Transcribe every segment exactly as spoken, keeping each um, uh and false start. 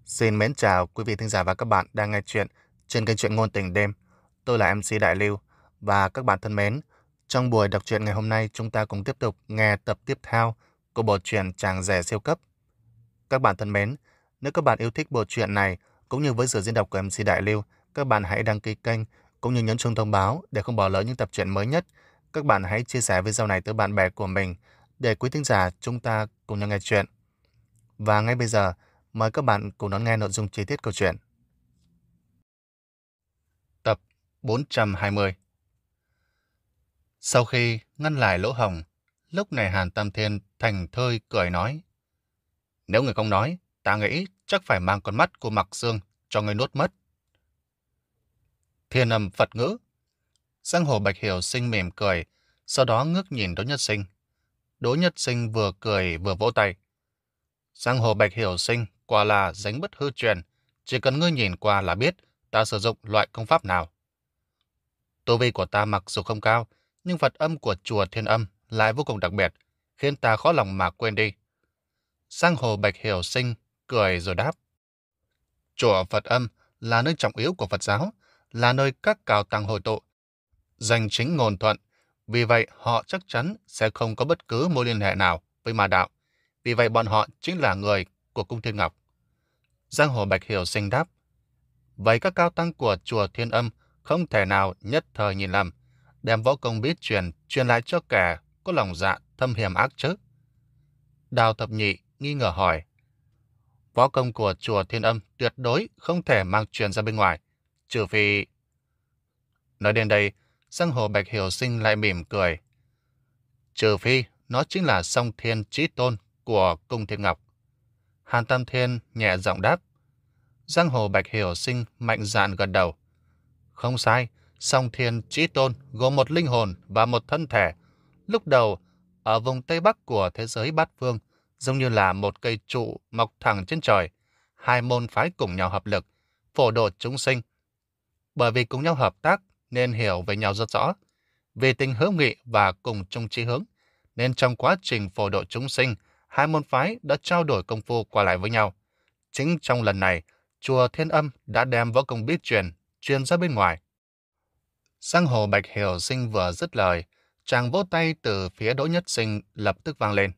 Xin mến chào quý vị thính giả và các bạn đang nghe chuyện trên kênh truyện ngôn tình đêm. Tôi là em xê Đại Lưu và các bạn thân mến, trong buổi đọc truyện ngày hôm nay chúng ta cùng tiếp tục nghe tập tiếp theo của bộ truyện Chàng rể siêu cấp. Các bạn thân mến, nếu các bạn yêu thích bộ truyện này cũng như với sự diễn đọc của em xê Đại Lưu, các bạn hãy đăng ký kênh cũng như nhấn chuông thông báo để không bỏ lỡ những tập truyện mới nhất. Các bạn hãy chia sẻ video này tới bạn bè của mình để quý thính giả chúng ta cùng nhau nghe chuyện. Và ngay bây giờ, mời các bạn cùng đón nghe nội dung chi tiết câu chuyện. Tập bốn trăm hai mươi. Sau khi ngăn lại lỗ hổng, lúc này Hàn Tam Thiên thành thơi cười nói: Nếu người không nói, ta nghĩ chắc phải mang con mắt của Mặc Dương cho người nuốt mất. Thiên âm Phật ngữ. Giang hồ Bạch Hiểu Sinh mỉm cười, sau đó ngước nhìn Đỗ Nhất Sinh. Đỗ Nhất Sinh vừa cười vừa vỗ tay. Giang hồ Bạch Hiểu Sinh quả là danh bất hư truyền, chỉ cần ngươi nhìn qua là biết ta sử dụng loại công pháp nào. Tu vi của ta mặc dù không cao, nhưng Phật âm của chùa Thiên Âm lại vô cùng đặc biệt, khiến ta khó lòng mà quên đi. Giang hồ Bạch Hiểu Sinh cười rồi đáp: Chùa Phật Âm là nơi trọng yếu của Phật giáo, là nơi các cao tăng hội tụ, danh chính ngôn thuận, vì vậy họ chắc chắn sẽ không có bất cứ mối liên hệ nào với ma đạo. Vì vậy bọn họ chính là người của Cung Thiên Ngọc. Giang hồ Bạch Hiểu Sinh đáp: Vậy các cao tăng của chùa Thiên Âm không thể nào nhất thời nhìn lầm, đem võ công bí truyền truyền lại cho kẻ có lòng dạ thâm hiểm ác chứ? Đào Thập Nhị nghi ngờ hỏi: Võ công của chùa Thiên Âm tuyệt đối không thể mang truyền ra bên ngoài, trừ phi... Nói đến đây, Giang hồ Bạch Hiểu Sinh lại mỉm cười: Trừ phi nó chính là Song Thiên Chí Tôn của Cung Thiên Ngọc. Hàn Tam Thiên nhẹ giọng đáp. Giang hồ Bạch Hiểu Sinh mạnh dạn gật đầu. Không sai, Song Thiên Chí Tôn gồm một linh hồn và một thân thể. Lúc đầu, ở vùng Tây Bắc của thế giới bát phương, giống như là một cây trụ mọc thẳng trên trời, hai môn phái cùng nhau hợp lực, phổ độ chúng sinh. Bởi vì cùng nhau hợp tác nên hiểu về nhau rất rõ. Vì tình hữu nghị và cùng chung chí hướng, nên trong quá trình phổ độ chúng sinh, hai môn phái đã trao đổi công phu qua lại với nhau. Chính trong lần này, chùa Thiên Âm đã đem võ công bí truyền truyền ra bên ngoài. Giang hồ Bạch Hiểu Sinh vừa dứt lời, chàng vỗ tay từ phía Đỗ Nhất Sinh lập tức vang lên.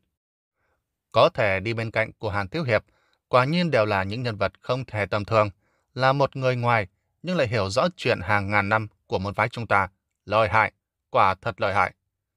Có thể đi bên cạnh của Hàn Thiếu Hiệp, quả nhiên đều là những nhân vật không thể tầm thường, là một người ngoài nhưng lại hiểu rõ chuyện hàng ngàn năm của môn phái chúng ta. Lợi hại, quả thật lợi hại.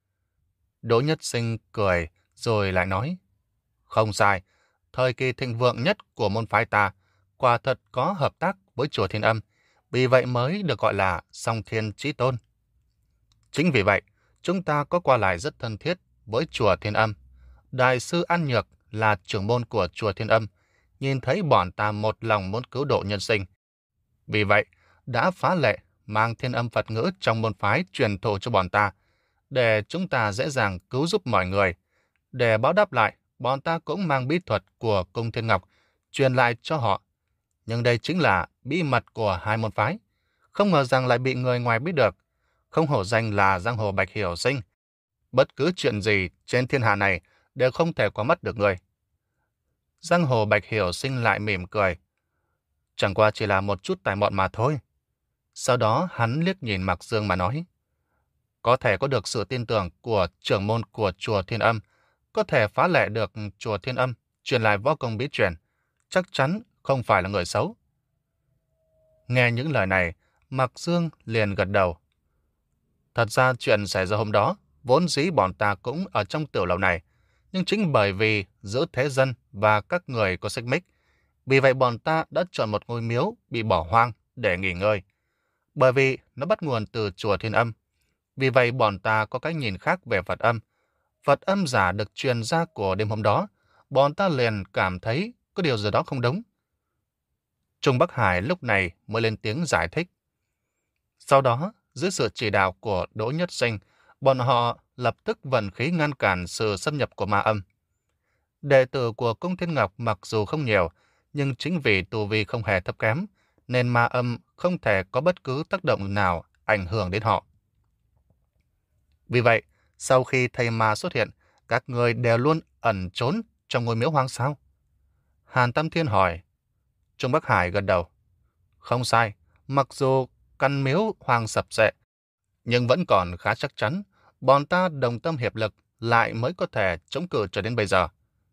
Đỗ Nhất Sinh cười rồi lại nói: Không sai, thời kỳ thịnh vượng nhất của môn phái ta quả thật có hợp tác với chùa Thiên Âm, vì vậy mới được gọi là Song Thiên Chí Tôn. Chính vì vậy, chúng ta có qua lại rất thân thiết với chùa Thiên Âm. Đại sư An Nhược là trưởng môn của chùa Thiên Âm, nhìn thấy bọn ta một lòng muốn cứu độ nhân sinh. Vì vậy, đã phá lệ mang Thiên Âm Phật ngữ trong môn phái truyền thụ cho bọn ta, để chúng ta dễ dàng cứu giúp mọi người. Để báo đáp lại, bọn ta cũng mang bí thuật của Cung Thiên Ngọc truyền lại cho họ. Nhưng đây chính là bí mật của hai môn phái. Không ngờ rằng lại bị người ngoài biết được. Không hổ danh là Giang hồ Bạch Hiểu Sinh. Bất cứ chuyện gì trên thiên hạ này đều không thể qua mắt được người. Giang hồ Bạch Hiểu Sinh lại mỉm cười. Chẳng qua chỉ là một chút tài mọn mà thôi. Sau đó hắn liếc nhìn Mạc Dương mà nói: Có thể có được sự tin tưởng của trưởng môn của chùa Thiên Âm, có thể phá lệ được chùa Thiên Âm truyền lại võ công bí truyền, chắc chắn không phải là người xấu. Nghe những lời này, Mạc Dương liền gật đầu. Thật ra chuyện xảy ra hôm đó, vốn dĩ bọn ta cũng ở trong tiểu lầu này, nhưng chính bởi vì giữa thế dân và các người có xích mích, vì vậy bọn ta đã chọn một ngôi miếu bị bỏ hoang để nghỉ ngơi. Bởi vì nó bắt nguồn từ chùa Thiên Âm, vì vậy bọn ta có cái nhìn khác về Phật âm. Phật âm giả được truyền ra của đêm hôm đó, bọn ta liền cảm thấy có điều gì đó không đúng. Trung Bắc Hải lúc này mới lên tiếng giải thích. Sau đó, dưới sự chỉ đạo của Đỗ Nhất Sinh, bọn họ lập tức vận khí ngăn cản sự xâm nhập của ma âm. Đệ tử của Cung Thiên Ngọc mặc dù không nhiều, nhưng chính vì tu vi không hề thấp kém, nên ma âm không thể có bất cứ tác động nào ảnh hưởng đến họ. Vì vậy, sau khi thầy ma xuất hiện, các người đều luôn ẩn trốn trong ngôi miếu hoang sao? Hàn Tam Thiên hỏi. Trung Bắc Hải gật đầu. Không sai, mặc dù căn miếu hoang sập sệ, nhưng vẫn còn khá chắc chắn, bọn ta đồng tâm hiệp lực lại mới có thể chống cự cho đến bây giờ.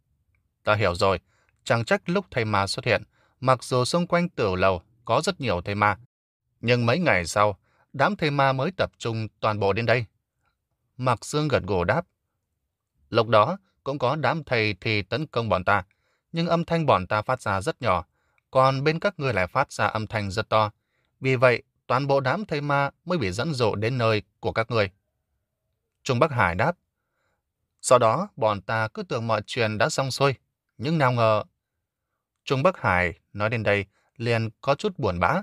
Ta hiểu rồi, chẳng trách lúc thầy ma xuất hiện, mặc dù xung quanh tiểu lầu có rất nhiều thầy ma, nhưng mấy ngày sau, đám thầy ma mới tập trung toàn bộ đến đây. Mạc Dương gật gù đáp. Lúc đó, cũng có đám thầy thì tấn công bọn ta, nhưng âm thanh bọn ta phát ra rất nhỏ, còn bên các ngươi lại phát ra âm thanh rất to. Vì vậy, toàn bộ đám thầy ma mới bị dẫn dụ đến nơi của các ngươi. Trung Bắc Hải đáp. Sau đó, bọn ta cứ tưởng mọi chuyện đã xong xuôi, nhưng nào ngờ. Trung Bắc Hải nói đến đây liền có chút buồn bã.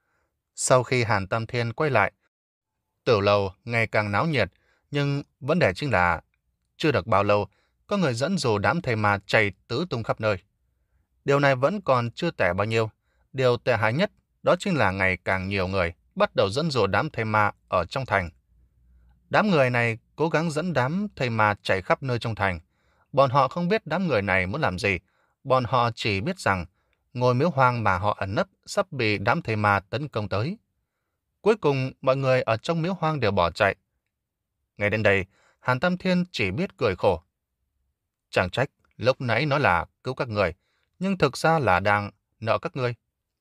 Sau khi Hàn Tam Thiên quay lại, tiểu lầu ngày càng náo nhiệt, nhưng vấn đề chính là chưa được bao lâu, có người dẫn dụ đám thầy ma chạy tứ tung khắp nơi. Điều này vẫn còn chưa tệ bao nhiêu. Điều tệ hại nhất đó chính là ngày càng nhiều người bắt đầu dẫn dụ đám thầy ma ở trong thành. Đám người này cố gắng dẫn đám thầy ma chạy khắp nơi trong thành. Bọn họ không biết đám người này muốn làm gì. Bọn họ chỉ biết rằng ngôi miếu hoang mà họ ẩn nấp sắp bị đám thầy ma tấn công tới. Cuối cùng, mọi người ở trong miếu hoang đều bỏ chạy. Ngay đến đây, Hàn Tam Thiên chỉ biết cười khổ. Chẳng trách, lúc nãy nói là cứu các người, nhưng thực ra là đang nợ các ngươi.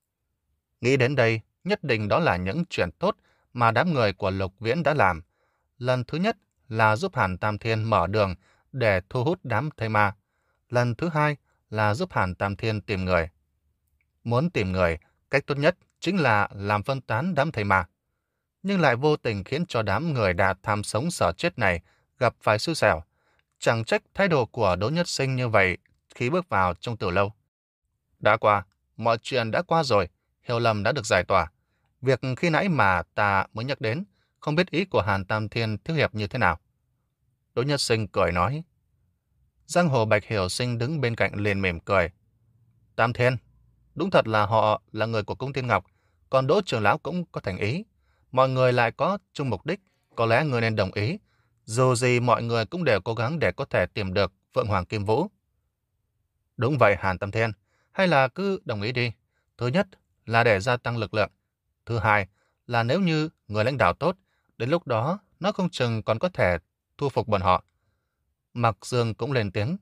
Nghĩ đến đây, nhất định đó là những chuyện tốt mà đám người của Lục Viễn đã làm. Lần thứ nhất là giúp Hàn Tam Thiên mở đường để thu hút đám thầy ma. Lần thứ hai là giúp Hàn Tam Thiên tìm người. Muốn tìm người, cách tốt nhất chính là làm phân tán đám thầy ma. Nhưng lại vô tình khiến cho đám người đã tham sống sợ chết này gặp phải xui xẻo. Chẳng trách thái độ của Đỗ Nhất Sinh như vậy khi bước vào trong tiểu lâu. Đã qua, mọi chuyện đã qua rồi, hiểu lầm đã được giải tỏa. Việc khi nãy mà ta mới nhắc đến, không biết ý của Hàn Tam Thiên thiếu hiệp như thế nào. Đỗ Nhất Sinh cười nói. Giang hồ Bạch Hiểu Sinh đứng bên cạnh liền mỉm cười. Tam Thiên, đúng thật là họ là người của Cung Thiên Ngọc, còn Đỗ trưởng lão cũng có thành ý. Mọi người lại có chung mục đích, có lẽ người nên đồng ý. Dù gì mọi người cũng đều cố gắng để có thể tìm được Phượng Hoàng Kim Vũ. Đúng vậy Hàn Tam Thiên, hay là cứ đồng ý đi. Thứ nhất là để gia tăng lực lượng. Thứ hai là nếu như người lãnh đạo tốt, đến lúc đó nó không chừng còn có thể thu phục bọn họ. Mạc Dương cũng lên tiếng.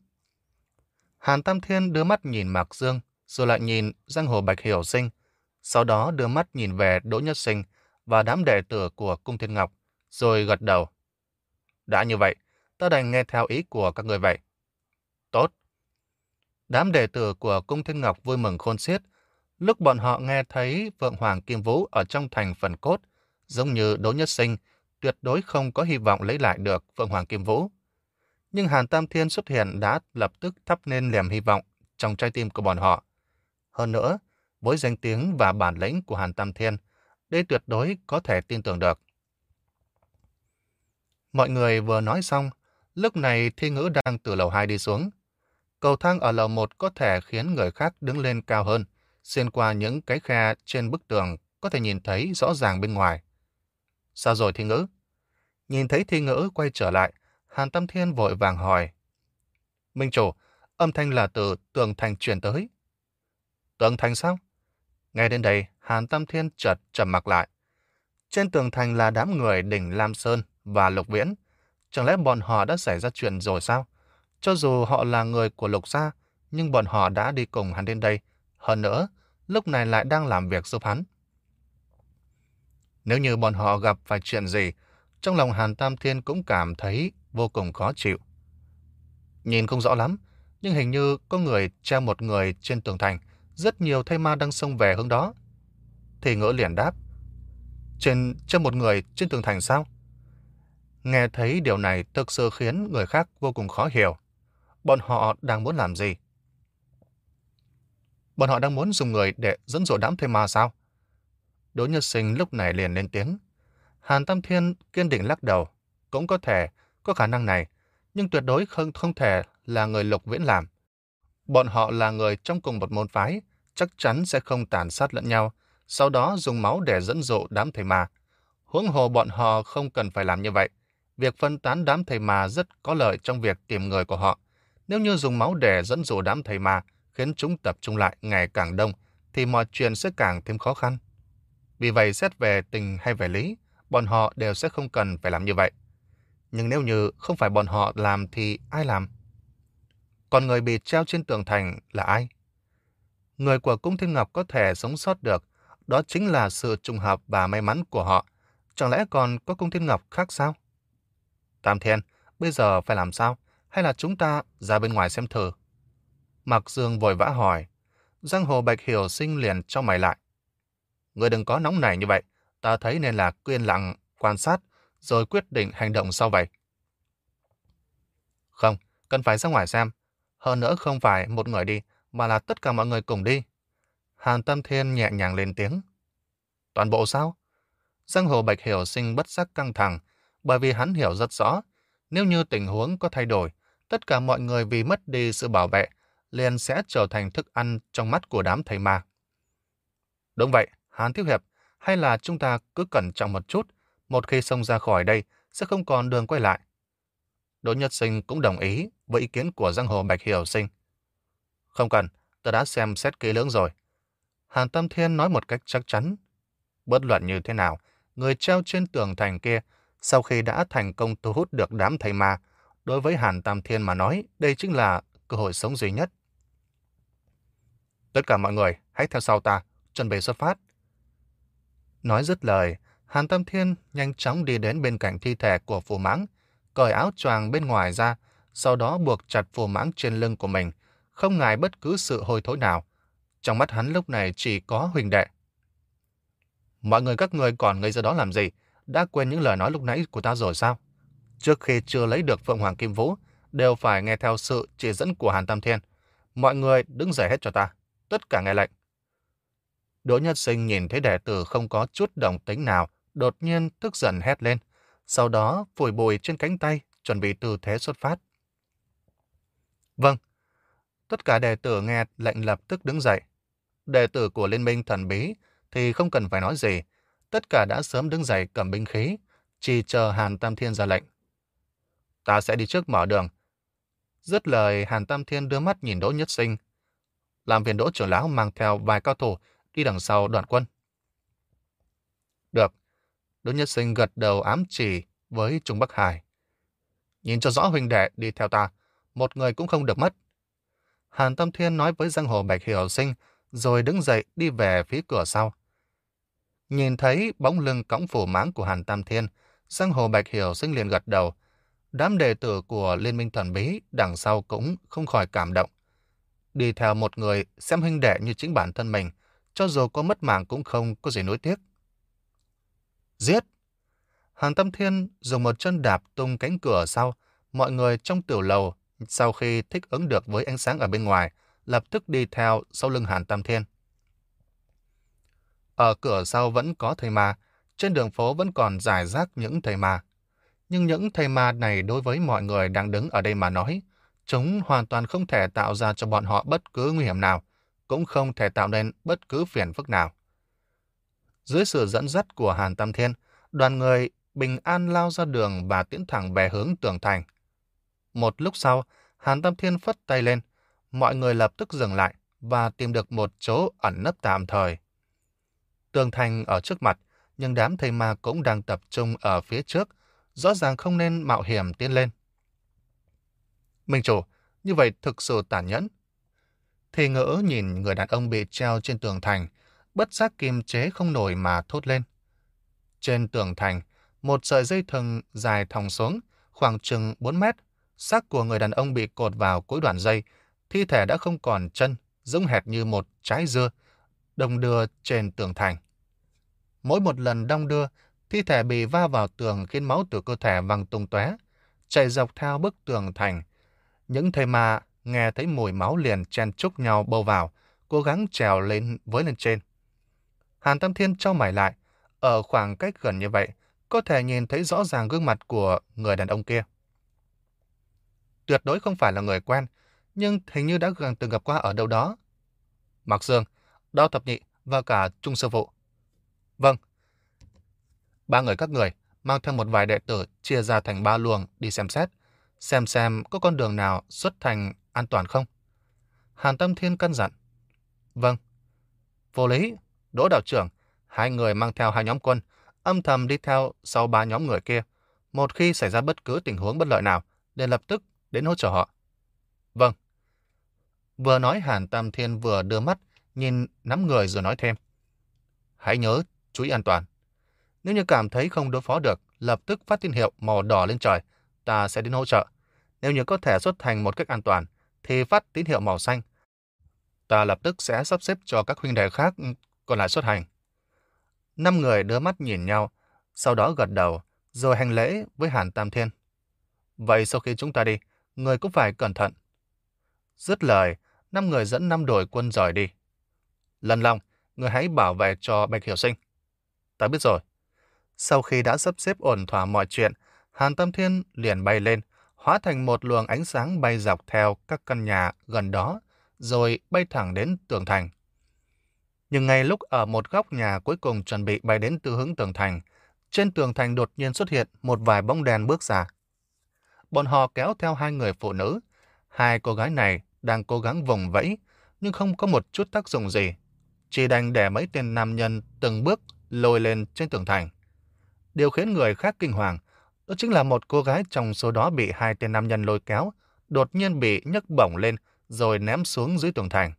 Hàn Tam Thiên đưa mắt nhìn Mạc Dương, rồi lại nhìn Giang hồ Bạch Hiểu Sinh, sau đó đưa mắt nhìn về Đỗ Nhất Sinh và đám đệ tử của Cung Thiên Ngọc, rồi gật đầu. Đã như vậy, ta đành nghe theo ý của các người vậy. Tốt. Đám đệ tử của Cung Thiên Ngọc vui mừng khôn xiết. Lúc bọn họ nghe thấy Phượng Hoàng Kim Vũ ở trong thành phần cốt, giống như Đỗ Nhất Sinh, tuyệt đối không có hy vọng lấy lại được Phượng Hoàng Kim Vũ. Nhưng Hàn Tam Thiên xuất hiện đã lập tức thắp nên niềm hy vọng trong trái tim của bọn họ. Hơn nữa, với danh tiếng và bản lĩnh của Hàn Tam Thiên, đây tuyệt đối có thể tin tưởng được. Mọi người vừa nói xong, lúc này Thi Ngữ đang từ lầu hai đi xuống. Cầu thang ở lầu một có thể khiến người khác đứng lên cao hơn, xuyên qua những cái khe trên bức tường có thể nhìn thấy rõ ràng bên ngoài. Sao rồi Thi Ngữ? Nhìn thấy Thi Ngữ quay trở lại, Hàn Tam Thiên vội vàng hỏi. Minh chủ, âm thanh là từ tường thành truyền tới. Tường thành sao? Nghe đến đây, Hàn Tam Thiên chợt trầm mặc lại. Trên tường thành là đám người đỉnh Lam Sơn và Lục Viễn. Chẳng lẽ bọn họ đã xảy ra chuyện rồi sao? Cho dù họ là người của Lục gia, nhưng bọn họ đã đi cùng hắn đến đây. Hơn nữa, lúc này lại đang làm việc giúp hắn. Nếu như bọn họ gặp phải chuyện gì, trong lòng Hàn Tam Thiên cũng cảm thấy vô cùng khó chịu. Nhìn không rõ lắm, nhưng hình như có người treo một người trên tường thành, rất nhiều thây ma đang xông về hướng đó. Thì Ngữ liền đáp. Trên treo một người trên tường thành sao? Nghe thấy điều này thực sự khiến người khác vô cùng khó hiểu. Bọn họ đang muốn làm gì? Bọn họ đang muốn dùng người để dẫn dụ đám thây ma sao? Đỗ Nhất Sinh lúc này liền lên tiếng. Hàn Tam Thiên kiên định lắc đầu. Cũng có thể, có khả năng này, nhưng tuyệt đối không, không thể là người Lục Viễn làm. Bọn họ là người trong cùng một môn phái, chắc chắn sẽ không tàn sát lẫn nhau, sau đó dùng máu để dẫn dụ đám thầy ma. Huống hồ bọn họ không cần phải làm như vậy. Việc phân tán đám thầy ma rất có lợi trong việc tìm người của họ. Nếu như dùng máu để dẫn dụ đám thầy ma, khiến chúng tập trung lại ngày càng đông, thì mọi chuyện sẽ càng thêm khó khăn. Vì vậy, xét về tình hay về lý, bọn họ đều sẽ không cần phải làm như vậy. Nhưng nếu như không phải bọn họ làm thì ai làm? Còn người bị treo trên tường thành là ai? Người của Cung Thiên Ngọc có thể sống sót được, đó chính là sự trùng hợp và may mắn của họ. Chẳng lẽ còn có Cung Thiên Ngọc khác sao? Tam Thiên, bây giờ phải làm sao? Hay là chúng ta ra bên ngoài xem thử? Mạc Dương vội vã hỏi. Giang Hồ Bạch Hiểu Sinh liền cho mày lại. Ngươi đừng có nóng nảy như vậy. Ta thấy nên là yên lặng, quan sát, rồi quyết định hành động sau vậy. Không, cần phải ra ngoài xem. Hơn nữa không phải một người đi, mà là tất cả mọi người cùng đi. Hàn Tâm Thiên nhẹ nhàng lên tiếng. Toàn bộ sao? Giang Hồ Bạch Hiểu Sinh bất giác căng thẳng, bởi vì hắn hiểu rất rõ, nếu như tình huống có thay đổi, tất cả mọi người vì mất đi sự bảo vệ, liền sẽ trở thành thức ăn trong mắt của đám thầy ma. Đúng vậy, Hàn Thiếu Hiệp, hay là chúng ta cứ cẩn trọng một chút, một khi xông ra khỏi đây sẽ không còn đường quay lại. Đỗ Nhất Sinh cũng đồng ý với ý kiến của Giang Hồ Bạch Hiểu Sinh. Không cần, ta đã xem xét kỹ lưỡng rồi. Hàn Tâm Thiên nói một cách chắc chắn. Bất luận như thế nào, người treo trên tường thành kia, sau khi đã thành công thu hút được đám thầy ma, đối với Hàn Tam Thiên mà nói, đây chính là cơ hội sống duy nhất. Tất cả mọi người, hãy theo sau ta, chuẩn bị xuất phát. Nói dứt lời, Hàn Tam Thiên nhanh chóng đi đến bên cạnh thi thể của Phù Mãng, cởi áo choàng bên ngoài ra, sau đó buộc chặt Phù Mãng trên lưng của mình, không ngại bất cứ sự hôi thối nào. Trong mắt hắn lúc này chỉ có huynh đệ. Mọi người các người còn ngây ra đó làm gì? Đã quên những lời nói lúc nãy của ta rồi sao? Trước khi chưa lấy được Phượng Hoàng Kim Vũ, đều phải nghe theo sự chỉ dẫn của Hàn Tam Thiên. Mọi người đứng dậy hết cho ta. Tất cả nghe lệnh. Đỗ Nhất Sinh nhìn thấy đệ tử không có chút đồng tính nào, đột nhiên tức giận hét lên. Sau đó phủi bụi trên cánh tay, chuẩn bị tư thế xuất phát. Vâng. Tất cả đệ tử nghe lệnh lập tức đứng dậy. Đệ tử của Liên minh thần bí thì không cần phải nói gì. Tất cả đã sớm đứng dậy cầm binh khí, chỉ chờ Hàn Tam Thiên ra lệnh. Ta sẽ đi trước mở đường. Dứt lời, Hàn Tam Thiên đưa mắt nhìn Đỗ Nhất Sinh. Làm phiền Đỗ trưởng lão mang theo vài cao thủ đi đằng sau đoàn quân. Được. Đỗ Nhất Sinh gật đầu ám chỉ với Trung Bắc Hải. Nhìn cho rõ huynh đệ đi theo ta, một người cũng không được mất. Hàn Tam Thiên nói với Giang Hồ Bạch Hiểu Sinh, rồi đứng dậy đi về phía cửa sau. Nhìn thấy bóng lưng cõng Phù Mãng của Hàn Tam Thiên, Giang Hồ Bạch Hiểu Sinh liền gật đầu. Đám đệ tử của Liên minh thần bí đằng sau cũng không khỏi cảm động. Đi theo một người xem huynh đệ như chính bản thân mình, cho dù có mất mạng cũng không có gì nuối tiếc. Giết! Hàn Tam Thiên dùng một chân đạp tung cánh cửa sau. Mọi người trong tiểu lầu, sau khi thích ứng được với ánh sáng ở bên ngoài, lập tức đi theo sau lưng Hàn Tam Thiên. Ở cửa sau vẫn có thầy ma, trên đường phố vẫn còn rải rác những thầy ma. Nhưng những thầy ma này đối với mọi người đang đứng ở đây mà nói, chúng hoàn toàn không thể tạo ra cho bọn họ bất cứ nguy hiểm nào, cũng không thể tạo nên bất cứ phiền phức nào. Dưới sự dẫn dắt của Hàn Tam Thiên, đoàn người bình an lao ra đường và tiến thẳng về hướng tường thành. Một lúc sau, Hàn Tam Thiên phất tay lên, mọi người lập tức dừng lại và tìm được một chỗ ẩn nấp tạm thời. Tường thành ở trước mặt, nhưng đám thầy ma cũng đang tập trung ở phía trước, rõ ràng không nên mạo hiểm tiến lên. Minh chủ, như vậy thực sự tàn nhẫn. Thì Ngữ nhìn người đàn ông bị treo trên tường thành, bất giác kiềm chế không nổi mà thốt lên. Trên tường thành, một sợi dây thừng dài thòng xuống, khoảng chừng bốn mét. Xác của người đàn ông bị cột vào cuối đoạn dây, thi thể đã không còn chân, rỗng hệt như một trái dưa, đong đưa trên tường thành. Mỗi một lần đong đưa, thi thể bị va vào tường khiến máu từ cơ thể văng tung tóe, chạy dọc theo bức tường thành. Những thầy ma nghe thấy mùi máu liền chen chúc nhau bâu vào, cố gắng trèo lên với lên trên. Hàn Tam Thiên chau mày lại, ở khoảng cách gần như vậy, có thể nhìn thấy rõ ràng gương mặt của người đàn ông kia. Tuyệt đối không phải là người quen, nhưng hình như đã gần từng gặp qua ở đâu đó. Mạc Dương, Đao Thập Nhị và cả Trung Sư Phụ. Vâng. Ba người các người mang theo một vài đệ tử chia ra thành ba luồng đi xem xét, xem xem có con đường nào xuất thành an toàn không. Hàn Tam Thiên căn dặn. Vâng. Vô lý, Đỗ đạo trưởng, hai người mang theo hai nhóm quân, âm thầm đi theo sau ba nhóm người kia. Một khi xảy ra bất cứ tình huống bất lợi nào, để lập tức đến hỗ trợ họ. Vâng. Vừa nói Hàn Tam Thiên vừa đưa mắt, nhìn nắm người rồi nói thêm. Hãy nhớ, chú ý an toàn. Nếu như cảm thấy không đối phó được, lập tức phát tín hiệu màu đỏ lên trời, ta sẽ đến hỗ trợ. Nếu như có thể xuất hành một cách an toàn, thì phát tín hiệu màu xanh. Ta lập tức sẽ sắp xếp cho các huynh đệ khác còn lại xuất hành. Năm người đưa mắt nhìn nhau, sau đó gật đầu, rồi hành lễ với Hàn Tam Thiên. Vậy sau khi chúng ta đi, người cũng phải cẩn thận. Dứt lời, năm người dẫn năm đội quân rời đi. Lân Long, người hãy bảo vệ cho Bạch Hiểu Sinh. Ta biết rồi. Sau khi đã sắp xếp ổn thỏa mọi chuyện, Hàn Tam Thiên liền bay lên, hóa thành một luồng ánh sáng bay dọc theo các căn nhà gần đó, rồi bay thẳng đến tường thành. Nhưng ngay lúc ở một góc nhà cuối cùng chuẩn bị bay đến từ hướng tường thành, trên tường thành đột nhiên xuất hiện một vài bóng đèn bước ra. Bọn họ kéo theo hai người phụ nữ. Hai cô gái này đang cố gắng vùng vẫy, nhưng không có một chút tác dụng gì. Chỉ đành để mấy tên nam nhân từng bước lôi lên trên tường thành. Điều khiến người khác kinh hoàng, đó chính là một cô gái trong số đó bị hai tên nam nhân lôi kéo, đột nhiên bị nhấc bổng lên rồi ném xuống dưới tường thành.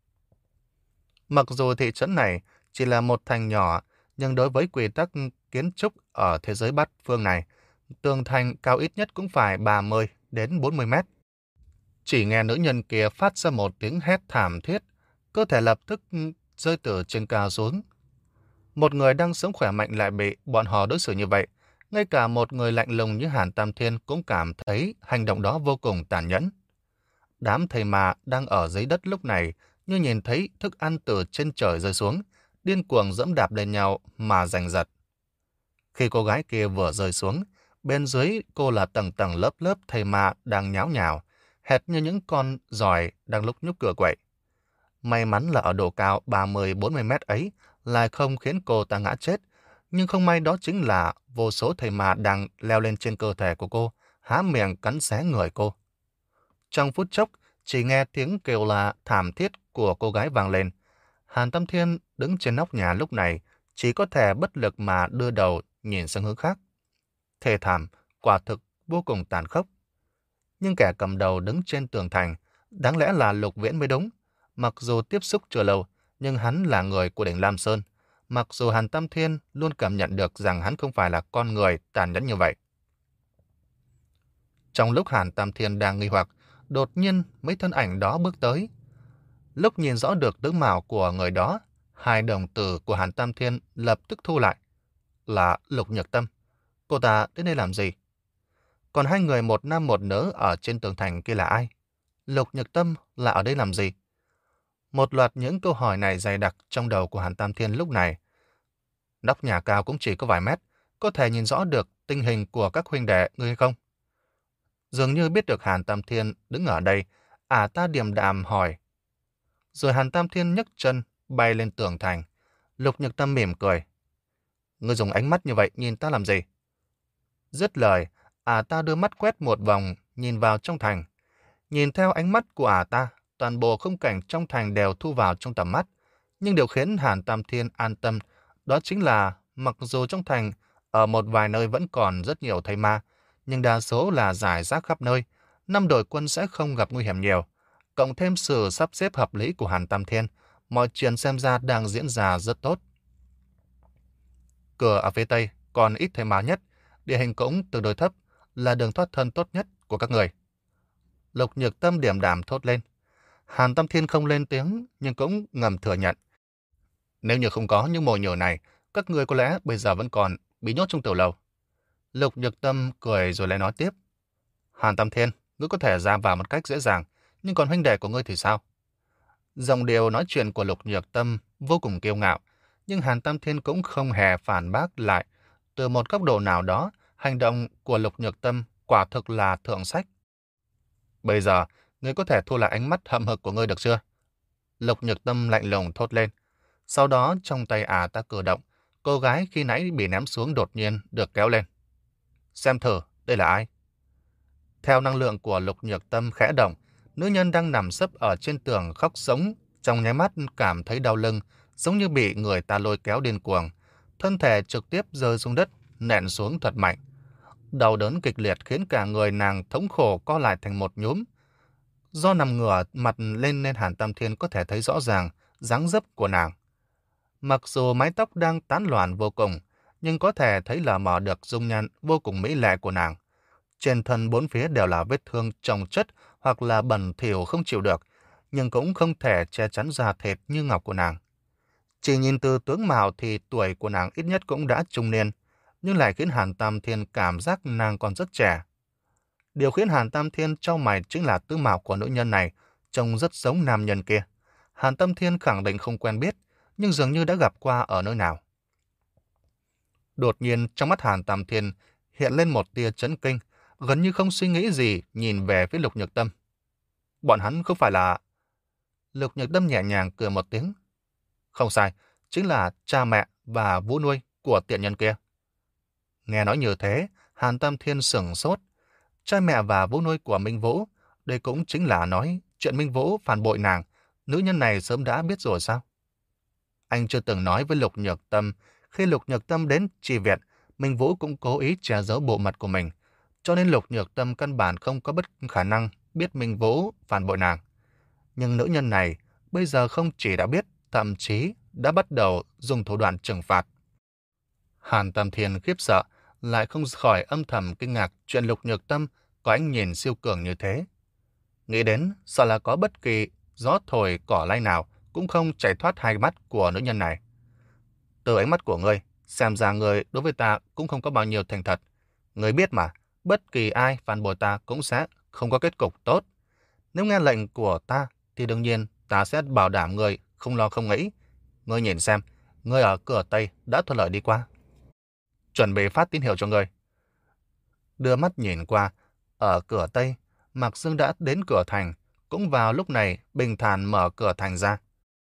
Mặc dù thị trấn này chỉ là một thành nhỏ, nhưng đối với quy tắc kiến trúc ở thế giới bát phương này, tường thành cao ít nhất cũng phải ba mươi đến bốn mươi mét. Chỉ nghe nữ nhân kia phát ra một tiếng hét thảm thiết, cơ thể lập tức rơi từ trên cao xuống. Một người đang sống khỏe mạnh lại bị bọn họ đối xử như vậy. Ngay cả một người lạnh lùng như Hàn Tam Thiên cũng cảm thấy hành động đó vô cùng tàn nhẫn. Đám thầy mà đang ở dưới đất lúc này như nhìn thấy thức ăn từ trên trời rơi xuống, điên cuồng dẫm đạp lên nhau mà giành giật. Khi cô gái kia vừa rơi xuống, bên dưới cô là tầng tầng lớp lớp thầy ma đang nháo nhào, hệt như những con giòi đang lúc nhúc cửa quậy. May mắn là ở độ cao ba mươi bốn mươi mét ấy lại không khiến cô ta ngã chết, nhưng không may đó chính là vô số thầy ma đang leo lên trên cơ thể của cô, há miệng cắn xé người cô. Trong phút chốc, chỉ nghe tiếng kêu la thảm thiết của cô gái vang lên. Hàn Tam Thiên đứng trên nóc nhà lúc này chỉ có thể bất lực mà đưa đầu nhìn sang hướng khác. Thê thảm, quả thực vô cùng tàn khốc. Nhưng kẻ cầm đầu đứng trên tường thành, đáng lẽ là Lục Viễn mới đúng. Mặc dù tiếp xúc chưa lâu, nhưng hắn là người của đỉnh Lam Sơn. Mặc dù Hàn Tam Thiên luôn cảm nhận được rằng hắn không phải là con người tàn nhẫn như vậy. Trong lúc Hàn Tam Thiên đang nghi hoặc, đột nhiên mấy thân ảnh đó bước tới. Lúc nhìn rõ được tướng mạo của người đó, hai đồng tử của Hàn Tam Thiên lập tức thu lại. Là Lục Nhược Tâm. Cô ta đến đây làm gì? Còn hai người một nam một nữ ở trên tường thành kia là ai? Lục Nhược Tâm là ở đây làm gì? Một loạt những câu hỏi này dày đặc trong đầu của Hàn Tam Thiên lúc này. Nóc nhà cao cũng chỉ có vài mét, có thể nhìn rõ được tình hình của các huynh đệ ngươi hay không? Dường như biết được Hàn Tam Thiên đứng ở đây, ả ta điềm đạm hỏi. Rồi Hàn Tam Thiên nhấc chân bay lên tường thành. Lục Nhược Tâm mỉm cười. Ngươi dùng ánh mắt như vậy nhìn ta làm gì? Dứt lời, ả ta đưa mắt quét một vòng nhìn vào trong thành. Nhìn theo ánh mắt của ả ta, toàn bộ khung cảnh trong thành đều thu vào trong tầm mắt. Nhưng điều khiến Hàn Tam Thiên an tâm đó chính là mặc dù trong thành ở một vài nơi vẫn còn rất nhiều thây ma, nhưng đa số là rải rác khắp nơi, năm đội quân sẽ không gặp nguy hiểm nhiều. Cộng thêm sự sắp xếp hợp lý của Hàn Tam Thiên, mọi chuyện xem ra đang diễn ra rất tốt. Cửa ở phía tây còn ít thây ma nhất, địa hình cũng tương đối thấp, là đường thoát thân tốt nhất của các người. Lục Nhược Tâm điềm đạm thốt lên. Hàn Tam Thiên không lên tiếng, nhưng cũng ngầm thừa nhận. Nếu như không có những mồi nhử này, các người có lẽ bây giờ vẫn còn bị nhốt trong tiểu lầu. Lục Nhược Tâm cười rồi lại nói tiếp. Hàn Tam Thiên, ngươi có thể ra vào một cách dễ dàng, nhưng còn huynh đệ của ngươi thì sao? Dòng điệu nói chuyện của Lục Nhược Tâm vô cùng kiêu ngạo, nhưng Hàn Tam Thiên cũng không hề phản bác lại. Từ một góc độ nào đó, hành động của Lục Nhược Tâm quả thực là thượng sách. Bây giờ, ngươi có thể thu lại ánh mắt hậm hực của ngươi được chưa? Lục Nhược Tâm lạnh lùng thốt lên. Sau đó trong tay ả ta cử động, cô gái khi nãy bị ném xuống đột nhiên được kéo lên. Xem thử, đây là ai? Theo năng lượng của Lục Nhược Tâm khẽ động, nữ nhân đang nằm sấp ở trên tường khóc sống, trong nháy mắt cảm thấy đau lưng, giống như bị người ta lôi kéo điên cuồng, thân thể trực tiếp rơi xuống đất, nện xuống thật mạnh. Đau đớn kịch liệt khiến cả người nàng thống khổ co lại thành một nhúm. Do nằm ngửa mặt lên nên Hàn Tam Thiên có thể thấy rõ ràng dáng dấp của nàng. Mặc dù mái tóc đang tán loạn vô cùng, nhưng có thể thấy lờ mờ được dung nhan vô cùng mỹ lệ của nàng. Trên thân bốn phía đều là vết thương chồng chất hoặc là bẩn thỉu không chịu được, nhưng cũng không thể che chắn da thịt như ngọc của nàng. Chỉ nhìn từ tướng mạo thì tuổi của nàng ít nhất cũng đã trung niên, nhưng lại khiến Hàn Tam Thiên cảm giác nàng còn rất trẻ. Điều khiến Hàn Tam Thiên chau mày chính là tướng mạo của nữ nhân này, trông rất giống nam nhân kia. Hàn Tam Thiên khẳng định không quen biết, nhưng dường như đã gặp qua ở nơi nào. Đột nhiên trong mắt Hàn Tam Thiên hiện lên một tia chấn kinh, gần như không suy nghĩ gì nhìn về phía Lục Nhược Tâm. Bọn hắn không phải là... Lục Nhược Tâm nhẹ nhàng cười một tiếng. Không sai, chính là cha mẹ và Vũ nuôi của tiện nhân kia. Nghe nói như thế, Hàn Tam Thiên sửng sốt. Cha mẹ và Vũ nuôi của Minh Vũ, đây cũng chính là nói chuyện Minh Vũ phản bội nàng, nữ nhân này sớm đã biết rồi sao? Anh chưa từng nói với Lục Nhược Tâm, khi Lục Nhược Tâm đến tri viện, Minh Vũ cũng cố ý che giấu bộ mặt của mình, cho nên Lục Nhược Tâm căn bản không có bất khả năng biết Minh Vũ phản bội nàng. Nhưng nữ nhân này bây giờ không chỉ đã biết, thậm chí đã bắt đầu dùng thủ đoạn trừng phạt. Hàn Tam Thiên khiếp sợ, lại không khỏi âm thầm kinh ngạc chuyện Lục Nhược Tâm có ánh nhìn siêu cường như thế. Nghĩ đến, sợ là có bất kỳ gió thổi cỏ lay nào cũng không chạy thoát hai mắt của nữ nhân này. Từ ánh mắt của ngươi, xem ra ngươi đối với ta cũng không có bao nhiêu thành thật. Ngươi biết mà, bất kỳ ai phản bội ta cũng sẽ không có kết cục tốt. Nếu nghe lệnh của ta, thì đương nhiên ta sẽ bảo đảm ngươi không lo không nghĩ. Ngươi nhìn xem, ngươi ở cửa Tây đã thuận lợi đi qua. Chuẩn bị phát tín hiệu cho ngươi. Đưa mắt nhìn qua, ở cửa Tây, Mạc Dương đã đến cửa thành, cũng vào lúc này bình thản mở cửa thành ra.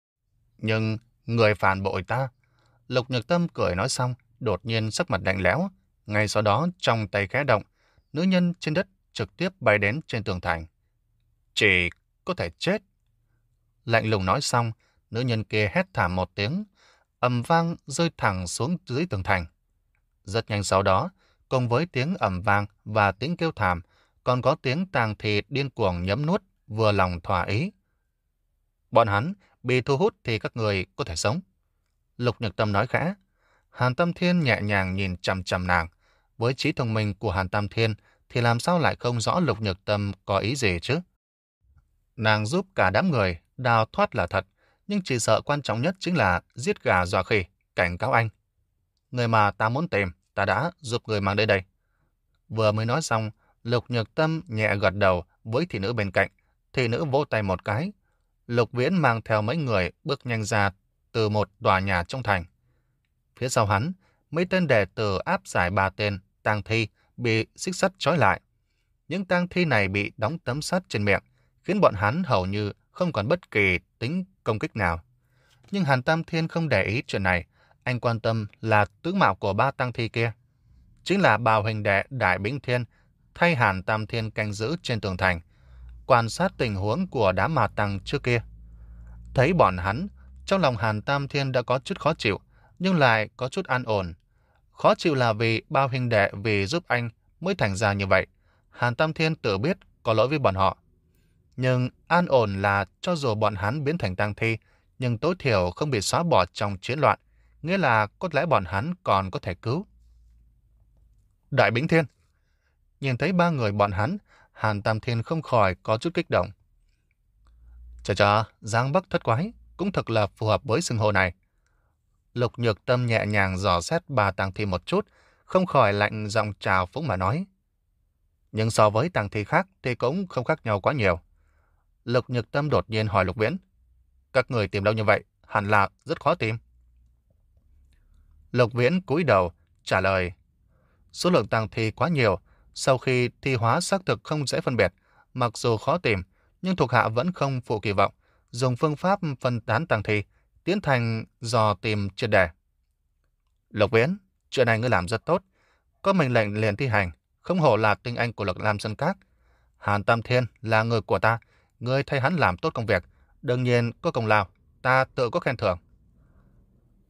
Nhưng người phản bội ta. Lục Nhược Tâm cười nói xong, đột nhiên sắc mặt lạnh lẽo. Ngay sau đó trong tay khẽ động, nữ nhân trên đất trực tiếp bay đến trên tường thành. Chỉ có thể chết. Lạnh lùng nói xong, nữ nhân kia hét thảm một tiếng, ầm vang rơi thẳng xuống dưới tường thành. Rất nhanh sau đó, cùng với tiếng ầm vang và tiếng kêu thảm, còn có tiếng tang thi điên cuồng nhấm nuốt, vừa lòng thỏa ý. Bọn hắn bị thu hút thì các người có thể sống. Lục Nhược Tâm nói khẽ. Hàn Tam Thiên nhẹ nhàng nhìn chằm chằm nàng. Với trí thông minh của Hàn Tam Thiên thì làm sao lại không rõ Lục Nhược Tâm có ý gì chứ? Nàng giúp cả đám người đào thoát là thật, nhưng chỉ sợ quan trọng nhất chính là giết gà dọa khỉ, cảnh cáo anh. Người mà ta muốn tìm, ta đã giúp người mang đến đây. Vừa mới nói xong, Lục Nhược Tâm nhẹ gật đầu với thị nữ bên cạnh. Thị nữ vỗ tay một cái. Lục Viễn mang theo mấy người bước nhanh ra từ một tòa nhà trong thành. Phía sau hắn, mấy tên đệ tử áp giải ba tên tang thi bị xích sắt trói lại. Những tang thi này bị đóng tấm sắt trên miệng, khiến bọn hắn hầu như không còn bất kỳ tính công kích nào. Nhưng Hàn Tam Thiên không để ý chuyện này, anh quan tâm là tướng mạo của ba tang thi kia. Chính là Bào Huỳnh Đệ Đại Bính Thiên thay Hàn Tam Thiên canh giữ trên tường thành, quan sát tình huống của đám ma tăng trước kia. Thấy bọn hắn, trong lòng Hàn Tam Thiên đã có chút khó chịu, nhưng lại có chút an ổn. Khó chịu là vì Bào Huỳnh Đệ vì giúp anh mới thành ra như vậy. Hàn Tam Thiên tự biết có lỗi với bọn họ. Nhưng an ổn là cho dù bọn hắn biến thành tang thi, nhưng tối thiểu không bị xóa bỏ trong chiến loạn, nghĩa là có lẽ bọn hắn còn có thể cứu. Đại Bính Thiên. Nhìn thấy ba người bọn hắn, Hàn Tam Thiên không khỏi có chút kích động. Chà chà, Giang Bắc Thất Quái cũng thật là phù hợp với xưng hô này. Lục Nhược Tâm nhẹ nhàng dò xét bà tang thi một chút, không khỏi lạnh giọng chào phúng mà nói. Nhưng so với tang thi khác thì cũng không khác nhau quá nhiều. Lục Nhược Tâm đột nhiên hỏi Lục Viễn. Các người tìm đâu như vậy? Hẳn là rất khó tìm. Lục Viễn cúi đầu, trả lời. Số lượng tang thi quá nhiều, sau khi thi hóa xác thực không dễ phân biệt. Mặc dù khó tìm, nhưng thuộc hạ vẫn không phụ kỳ vọng, dùng phương pháp phân tán tang thi, tiến thành dò tìm triệt đề. Lục Viễn, chuyện này ngươi làm rất tốt. Có mệnh lệnh liền thi hành, không hổ là tinh anh của Lục Lam Sơn Các. Hàn Tam Thiên là người của ta, ngươi thay hắn làm tốt công việc, đương nhiên có công lao, ta tự có khen thưởng.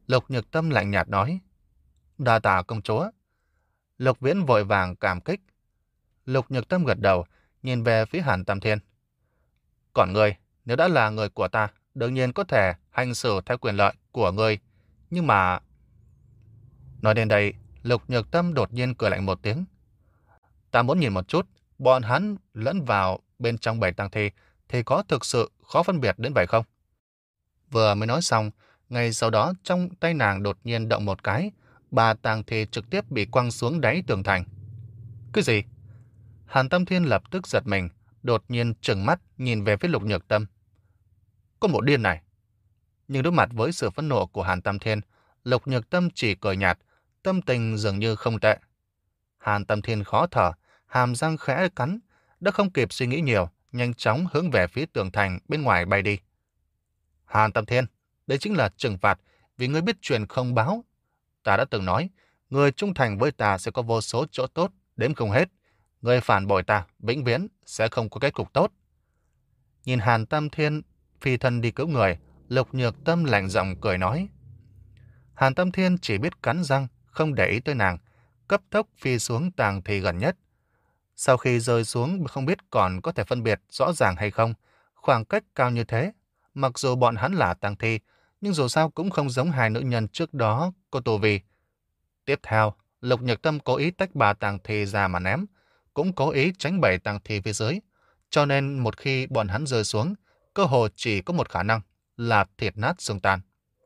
Lục Nhược Tâm lạnh nhạt nói. Đa tạ công chúa. Lục Viễn vội vàng cảm kích. Lục Nhược Tâm gật đầu, nhìn về phía Hàn Tam Thiên. Còn ngươi, nếu đã là người của ta, đương nhiên có thể hành xử theo quyền lợi của ngươi. Nhưng mà... Nói đến đây, Lục Nhược Tâm đột nhiên cười lạnh một tiếng. Ta muốn nhìn một chút, bọn hắn lẫn vào bên trong bầy tang thi thì có thực sự khó phân biệt đến vậy không? Vừa mới nói xong, ngay sau đó trong tay nàng đột nhiên động một cái, ba tang thi trực tiếp bị quăng xuống đáy tường thành. Cái gì? Hàn Tam Thiên lập tức giật mình, đột nhiên trừng mắt nhìn về phía Lục Nhược Tâm. Con bộ điên này! Nhưng đối mặt với sự phẫn nộ của Hàn Tam Thiên, Lục Nhược Tâm chỉ cười nhạt, tâm tình dường như không tệ. Hàn Tam Thiên khó thở, hàm răng khẽ cắn, đã không kịp suy nghĩ nhiều, nhanh chóng hướng về phía tường thành bên ngoài bay đi. Hàn Tam Thiên, đây chính là trừng phạt vì ngươi biết truyền không báo. Ta đã từng nói, người trung thành với ta sẽ có vô số chỗ tốt, đếm không hết. Người phản bội ta, vĩnh viễn, sẽ không có kết cục tốt. Nhìn Hàn Tam Thiên phi thân đi cứu người, Lục Nhược Tâm lạnh giọng cười nói. Hàn Tam Thiên chỉ biết cắn răng, không để ý tới nàng, cấp tốc phi xuống tàng thi gần nhất. Sau khi rơi xuống không biết còn có thể phân biệt rõ ràng hay không, khoảng cách cao như thế, mặc dù bọn hắn là tang thi, nhưng dù sao cũng không giống hai nữ nhân trước đó có tu vi. Tiếp theo, Lục Nhược Tâm cố ý tách ba tang thi ra mà ném, cũng cố ý tránh bảy tang thi phía dưới, cho nên một khi bọn hắn rơi xuống, cơ hồ chỉ có một khả năng là thịt nát xương tan.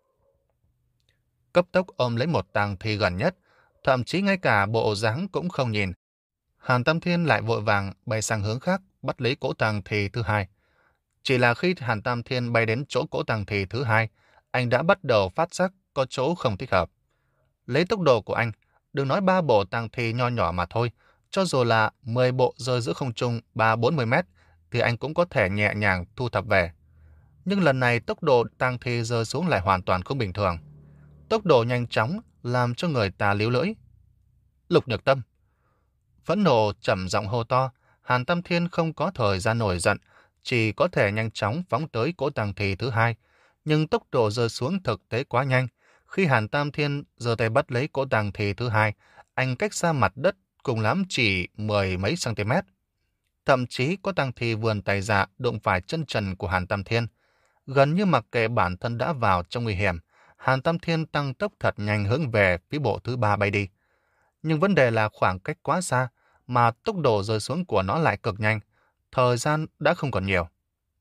Cấp tốc ôm lấy một tang thi gần nhất, thậm chí ngay cả bộ dáng cũng không nhìn. Hàn Tam Thiên lại vội vàng bay sang hướng khác, bắt lấy cỗ tang thi thứ hai. Chỉ là khi Hàn Tam Thiên bay đến chỗ cỗ tang thi thứ hai, anh đã bắt đầu phát giác có chỗ không thích hợp. Lấy tốc độ của anh, đừng nói ba bộ tang thi nho nhỏ mà thôi, cho dù là mười bộ rơi giữa không trung ba bốn mươi mét, thì anh cũng có thể nhẹ nhàng thu thập về. Nhưng lần này tốc độ tang thi rơi xuống lại hoàn toàn không bình thường. Tốc độ nhanh chóng làm cho người ta líu lưỡi. Lục Nhược Tâm. Phẫn nộ trầm giọng hô to, Hàn Tam Thiên không có thời gian nổi giận, chỉ có thể nhanh chóng phóng tới cỗ tang thi thứ hai. Nhưng tốc độ rơi xuống thực tế quá nhanh. Khi Hàn Tam Thiên giơ tay bắt lấy cỗ tang thi thứ hai, anh cách xa mặt đất cùng lắm chỉ mười mấy cm. Thậm chí có tang thi vươn tay ra đụng phải chân trần của Hàn Tam Thiên. Gần như mặc kệ bản thân đã vào trong nguy hiểm, Hàn Tam Thiên tăng tốc thật nhanh hướng về phía bộ thứ ba bay đi. Nhưng vấn đề là khoảng cách quá xa, mà tốc độ rơi xuống của nó lại cực nhanh. Thời gian đã không còn nhiều.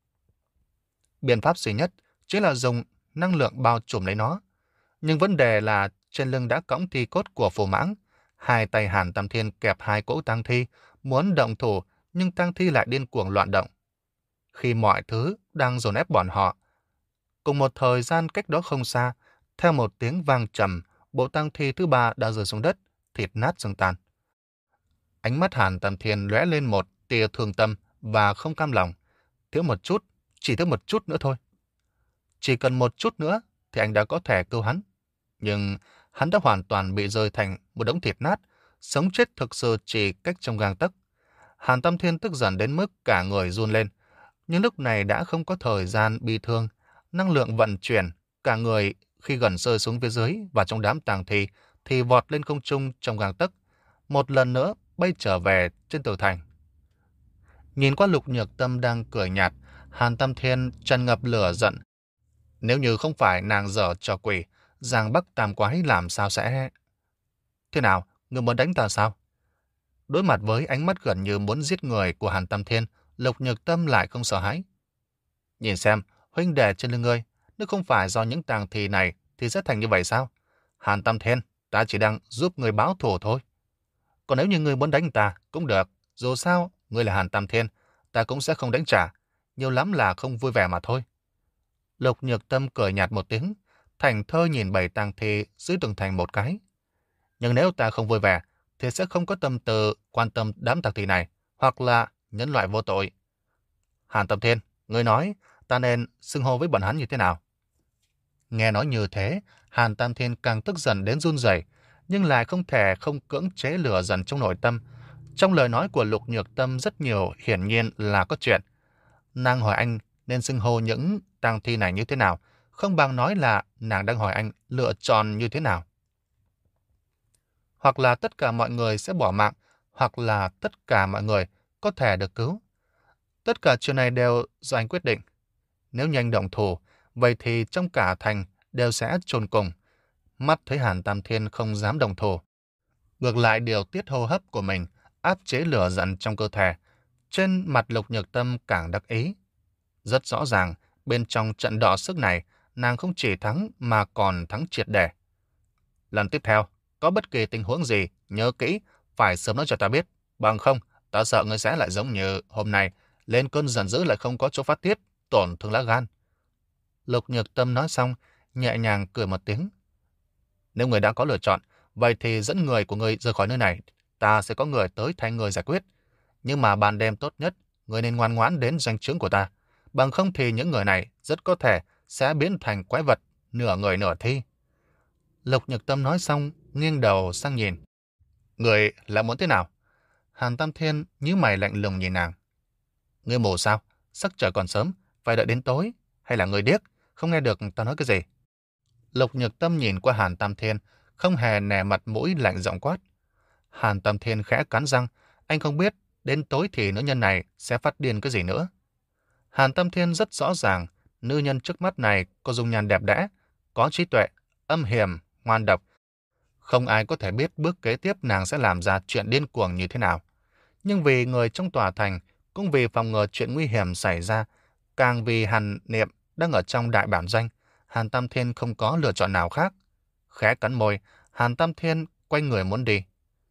Biện pháp duy nhất chính là dùng năng lượng bao trùm lấy nó. Nhưng vấn đề là trên lưng đã cõng thi cốt của phù mãng. Hai tay Hàn Tam Thiên kẹp hai cỗ tang thi, muốn động thủ, nhưng tang thi lại điên cuồng loạn động. Khi mọi thứ đang dồn ép bọn họ, cùng một thời gian cách đó không xa, theo một tiếng vang trầm, bộ tang thi thứ ba đã rơi xuống đất, thịt nát xương tan. Ánh mắt Hàn Tam Thiên lóe lên một tia thương tâm và không cam lòng. Thiếu một chút, chỉ thiếu một chút nữa thôi. Chỉ cần một chút nữa thì anh đã có thể cứu hắn. Nhưng hắn đã hoàn toàn bị rơi thành một đống thịt nát, sống chết thực sự chỉ cách trong gang tấc. Hàn Tam Thiên tức giận đến mức cả người run lên. Nhưng lúc này đã không có thời gian bi thương, năng lượng vận chuyển, cả người khi gần rơi xuống phía dưới và trong đám tang thi thì vọt lên không trung trong gang tấc, một lần nữa bay trở về trên tường thành. Nhìn qua Lục Nhược Tâm đang cười nhạt, Hàn Tam Thiên tràn ngập lửa giận. Nếu như không phải nàng dở trò quỷ, Giang Bắc Tam Quái làm sao sẽ... Thế nào, ngươi muốn đánh ta sao? Đối mặt với ánh mắt gần như muốn giết người của Hàn Tam Thiên, Lục Nhược Tâm lại không sợ hãi. Nhìn xem, huynh đệ trên lưng ngươi, nếu không phải do những tang thi này thì sẽ thành như vậy sao? Hàn Tam Thiên, ta chỉ đang giúp ngươi báo thù thôi. Còn nếu như ngươi muốn đánh ta, cũng được. Dù sao, ngươi là Hàn Tam Thiên, ta cũng sẽ không đánh trả. Nhiều lắm là không vui vẻ mà thôi. Lục Nhược Tâm cười nhạt một tiếng, thảnh thơi nhìn bầy tang thi dưới tường thành một cái. Nhưng nếu ta không vui vẻ, thì sẽ không có tâm tư quan tâm đám tang thi này, hoặc là nhân loại vô tội. Hàn Tam Thiên, ngươi nói, ta nên xưng hô với bọn hắn như thế nào? Nghe nói như thế, Hàn Tam Thiên càng tức giận đến run rẩy, nhưng lại không thể không cưỡng chế lửa giận trong nội tâm. Trong lời nói của Lục Nhược Tâm rất nhiều hiển nhiên là có chuyện. Nàng hỏi anh nên xưng hô những tang thi này như thế nào, không bằng nói là nàng đang hỏi anh lựa chọn như thế nào. Hoặc là tất cả mọi người sẽ bỏ mạng, hoặc là tất cả mọi người có thể được cứu. Tất cả chuyện này đều do anh quyết định. Nếu như anh động thủ, vậy thì trong cả thành đều sẽ chôn cùng. Mắt thấy Hàn Tam Thiên không dám đồng thủ. Ngược lại điều tiết hô hấp của mình, áp chế lửa giận trong cơ thể. Trên mặt Lục Nhược Tâm càng đắc ý. Rất rõ ràng, bên trong trận đọ sức này, nàng không chỉ thắng mà còn thắng triệt để. Lần tiếp theo, có bất kỳ tình huống gì, nhớ kỹ, phải sớm nói cho ta biết. Bằng không, ta sợ ngươi sẽ lại giống như hôm nay, lên cơn giận dữ lại không có chỗ phát tiết, tổn thương lá gan. Lục Nhược Tâm nói xong, nhẹ nhàng cười một tiếng. Nếu người đã có lựa chọn, vậy thì dẫn người của người rời khỏi nơi này, ta sẽ có người tới thay người giải quyết. Nhưng mà ban đêm tốt nhất, người nên ngoan ngoãn đến doanh trướng của ta. Bằng không thì những người này rất có thể sẽ biến thành quái vật, nửa người nửa thi. Lục Nhược Tâm nói xong, nghiêng đầu sang nhìn. Người là muốn thế nào? Hàn Tam Thiên nhíu mày lạnh lùng nhìn nàng. Ngươi mù sao? Sắc trời còn sớm, phải đợi đến tối. Hay là người điếc, không nghe được ta nói cái gì? Lục Nhược Tâm nhìn qua Hàn Tam Thiên, không hề nè mặt mũi lạnh giọng quát. Hàn Tam Thiên khẽ cắn răng, anh không biết đến tối thì nữ nhân này sẽ phát điên cái gì nữa. Hàn Tam Thiên rất rõ ràng, nữ nhân trước mắt này có dung nhan đẹp đẽ, có trí tuệ, âm hiểm, ngoan độc. Không ai có thể biết bước kế tiếp nàng sẽ làm ra chuyện điên cuồng như thế nào. Nhưng vì người trong tòa thành, cũng vì phòng ngừa chuyện nguy hiểm xảy ra, càng vì Hàn Niệm đang ở trong đại bản doanh, Hàn Tam Thiên không có lựa chọn nào khác. Khẽ cắn môi, Hàn Tam Thiên quay người muốn đi.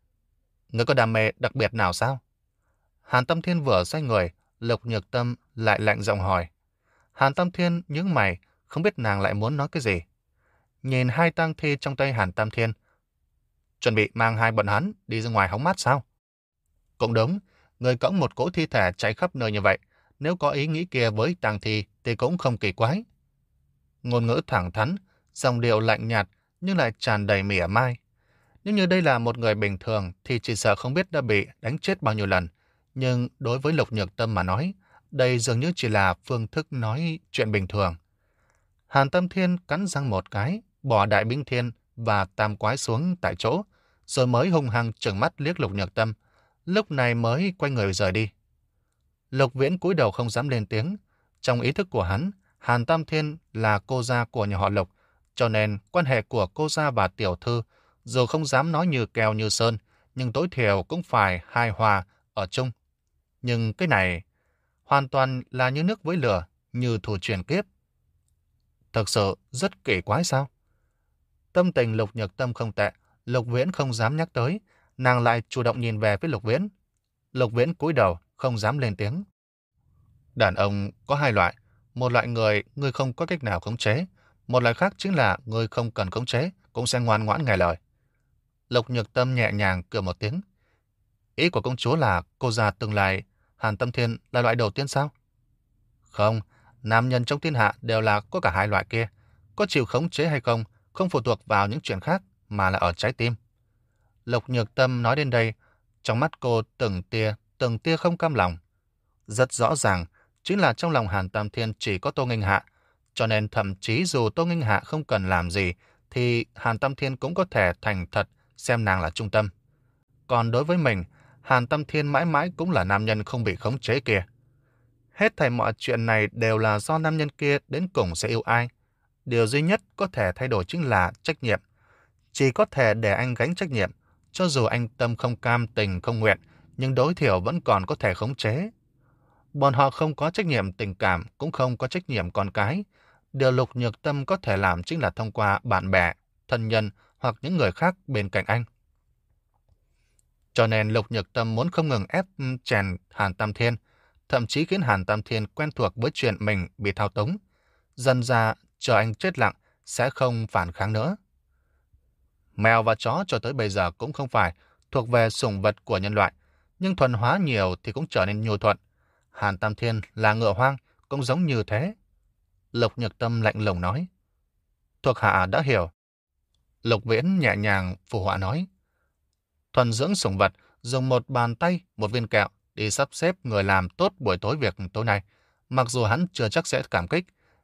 Ngươi có đam mê đặc biệt nào sao? Hàn Tam Thiên vừa xoay người, Lục Nhược Tâm lại lạnh giọng hỏi. Hàn Tam Thiên nhướng mày, không biết nàng lại muốn nói cái gì. Nhìn hai tang thi trong tay Hàn Tam Thiên, chuẩn bị mang hai bọn hắn đi ra ngoài hóng mát sao? Cũng đúng, người cõng một cỗ thi thể chạy khắp nơi như vậy, nếu có ý nghĩ kia với tang thi thì cũng không kỳ quái. Ngôn ngữ thẳng thắn, dòng điệu lạnh nhạt nhưng lại tràn đầy mỉa mai. Nếu như đây là một người bình thường thì chỉ sợ không biết đã bị đánh chết bao nhiêu lần. Nhưng đối với Lục Nhược Tâm mà nói, đây dường như chỉ là phương thức nói chuyện bình thường. Hàn Tâm Thiên cắn răng một cái, bỏ Đại Binh Thiên và Tam Quái xuống tại chỗ, rồi mới hung hăng trừng mắt liếc Lục Nhược Tâm, lúc này mới quay người rời đi. Lục Viễn cúi đầu không dám lên tiếng. Trong ý thức của hắn, Hàn Tam Thiên là cô gia của nhà họ Lục, cho nên quan hệ của cô gia và tiểu thư, dù không dám nói như keo như sơn, nhưng tối thiểu cũng phải hài hòa ở chung. Nhưng cái này hoàn toàn là như nước với lửa, như thù truyền kiếp. Thực sự rất kỳ quái sao? Tâm tình Lục Nhược Tâm không tệ, Lục Viễn không dám nhắc tới, nàng lại chủ động nhìn về phía Lục Viễn. Lục Viễn cúi đầu, không dám lên tiếng. Đàn ông có hai loại, một loại người người không có cách nào khống chế, một loại khác chính là người không cần khống chế cũng sẽ ngoan ngoãn nghe lời. Lục Nhược Tâm nhẹ nhàng cười một tiếng. Ý của công chúa là cô già tương lai Hàn Tâm Thiên là loại đầu tiên sao? Không, nam nhân trong thiên hạ đều là có cả hai loại kia. Có chịu khống chế hay không, không phụ thuộc vào những chuyện khác, mà là ở trái tim. Lục Nhược Tâm nói đến đây, trong mắt cô từng tia, từng tia không cam lòng. Rất rõ ràng, chính là trong lòng Hàn Tam Thiên chỉ có Tô Nghênh Hạ, cho nên thậm chí dù Tô Nghênh Hạ không cần làm gì, thì Hàn Tam Thiên cũng có thể thành thật xem nàng là trung tâm. Còn đối với mình, Hàn Tam Thiên mãi mãi cũng là nam nhân không bị khống chế kia. Hết thảy mọi chuyện này đều là do nam nhân kia đến cùng sẽ yêu ai. Điều duy nhất có thể thay đổi chính là trách nhiệm. Chỉ có thể để anh gánh trách nhiệm, cho dù anh tâm không cam tình không nguyện, nhưng đối thiểu vẫn còn có thể khống chế. Bọn họ không có trách nhiệm tình cảm, cũng không có trách nhiệm con cái. Điều Lục Nhược Tâm có thể làm chính là thông qua bạn bè, thân nhân hoặc những người khác bên cạnh anh. Cho nên Lục Nhược Tâm muốn không ngừng ép chèn Hàn Tam Thiên, thậm chí khiến Hàn Tam Thiên quen thuộc với chuyện mình bị thao túng. Dần ra, chờ anh chết lặng, sẽ không phản kháng nữa. Mèo và chó cho tới bây giờ cũng không phải thuộc về sủng vật của nhân loại, nhưng thuần hóa nhiều thì cũng trở nên nhu thuận. Hàn Tam Thiên là ngựa hoang, cũng giống như thế. Lục Nhược Tâm lạnh lùng nói. Thuộc hạ đã hiểu. Lục Viễn nhẹ nhàng phù họa nói. Thuần dưỡng sủng vật, dùng một bàn tay, một viên kẹo, đi sắp xếp người làm tốt buổi tối việc tối nay. Mặc dù hắn chưa chắc sẽ cảm kích,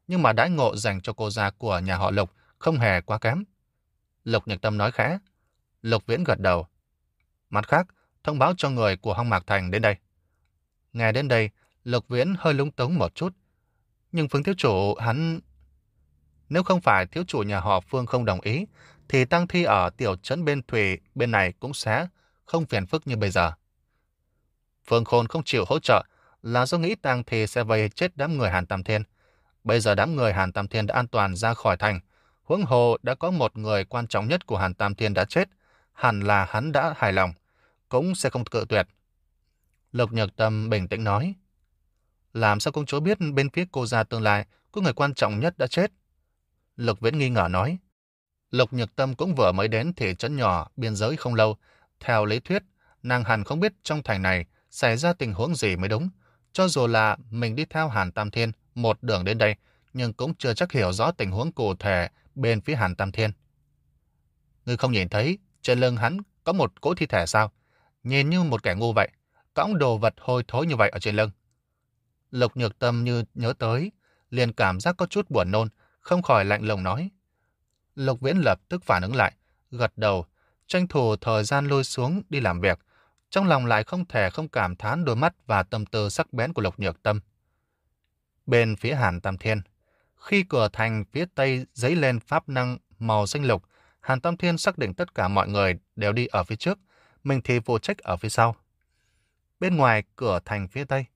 nhưng mà đãi ngộ dành cho cô gia của nhà họ Lục không hề quá kém. Lục Nhật Tâm nói khẽ. Lục Viễn gật đầu. Mặt khác, thông báo cho người của Hong Mạc Thành đến đây. Nghe đến đây, Lục Viễn hơi lúng túng một chút. Nhưng Phương thiếu chủ hắn... Nếu không phải thiếu chủ nhà họ Phương không đồng ý, thì tang thi ở tiểu trấn bên thủy bên này cũng sẽ không phiền phức như bây giờ. Phương Khôn không chịu hỗ trợ là do nghĩ tang thi sẽ vây chết đám người Hàn Tam Thiên. Bây giờ đám người Hàn Tam Thiên đã an toàn ra khỏi thành. Huống hồ đã có một người quan trọng nhất của Hàn Tam Thiên đã chết. Hẳn là hắn đã hài lòng, cũng sẽ không cự tuyệt. Lục Nhật Tâm bình tĩnh nói. Làm sao công chúa biết bên phía cô gia tương lai có người quan trọng nhất đã chết? Lục Viễn nghi ngờ nói. Lục Nhật Tâm cũng vừa mới đến thị trấn nhỏ biên giới không lâu. Theo lý thuyết, nàng hẳn không biết trong thành này xảy ra tình huống gì mới đúng. Cho dù là mình đi theo Hàn Tam Thiên một đường đến đây, nhưng cũng chưa chắc hiểu rõ tình huống cụ thể bên phía Hàn Tam Thiên. Ngươi không nhìn thấy trên lưng hắn có một cỗ thi thể sao? Nhìn như một kẻ ngu vậy, cõng đồ vật hôi thối như vậy ở trên lưng. Lục Nhược Tâm như nhớ tới, liền cảm giác có chút buồn nôn, không khỏi lạnh lùng nói. Lục Viễn lập tức phản ứng lại, gật đầu, tranh thủ thời gian lôi xuống đi làm việc. Trong lòng lại không thể không cảm thán đôi mắt và tâm tư sắc bén của Lục Nhược Tâm. Bên phía Hàn Tam Thiên, khi cửa thành phía tây dấy lên pháp năng màu xanh lục, Hàn Tam Thiên xác định tất cả mọi người đều đi ở phía trước, mình thì phụ trách ở phía sau. Bên ngoài cửa thành phía tây,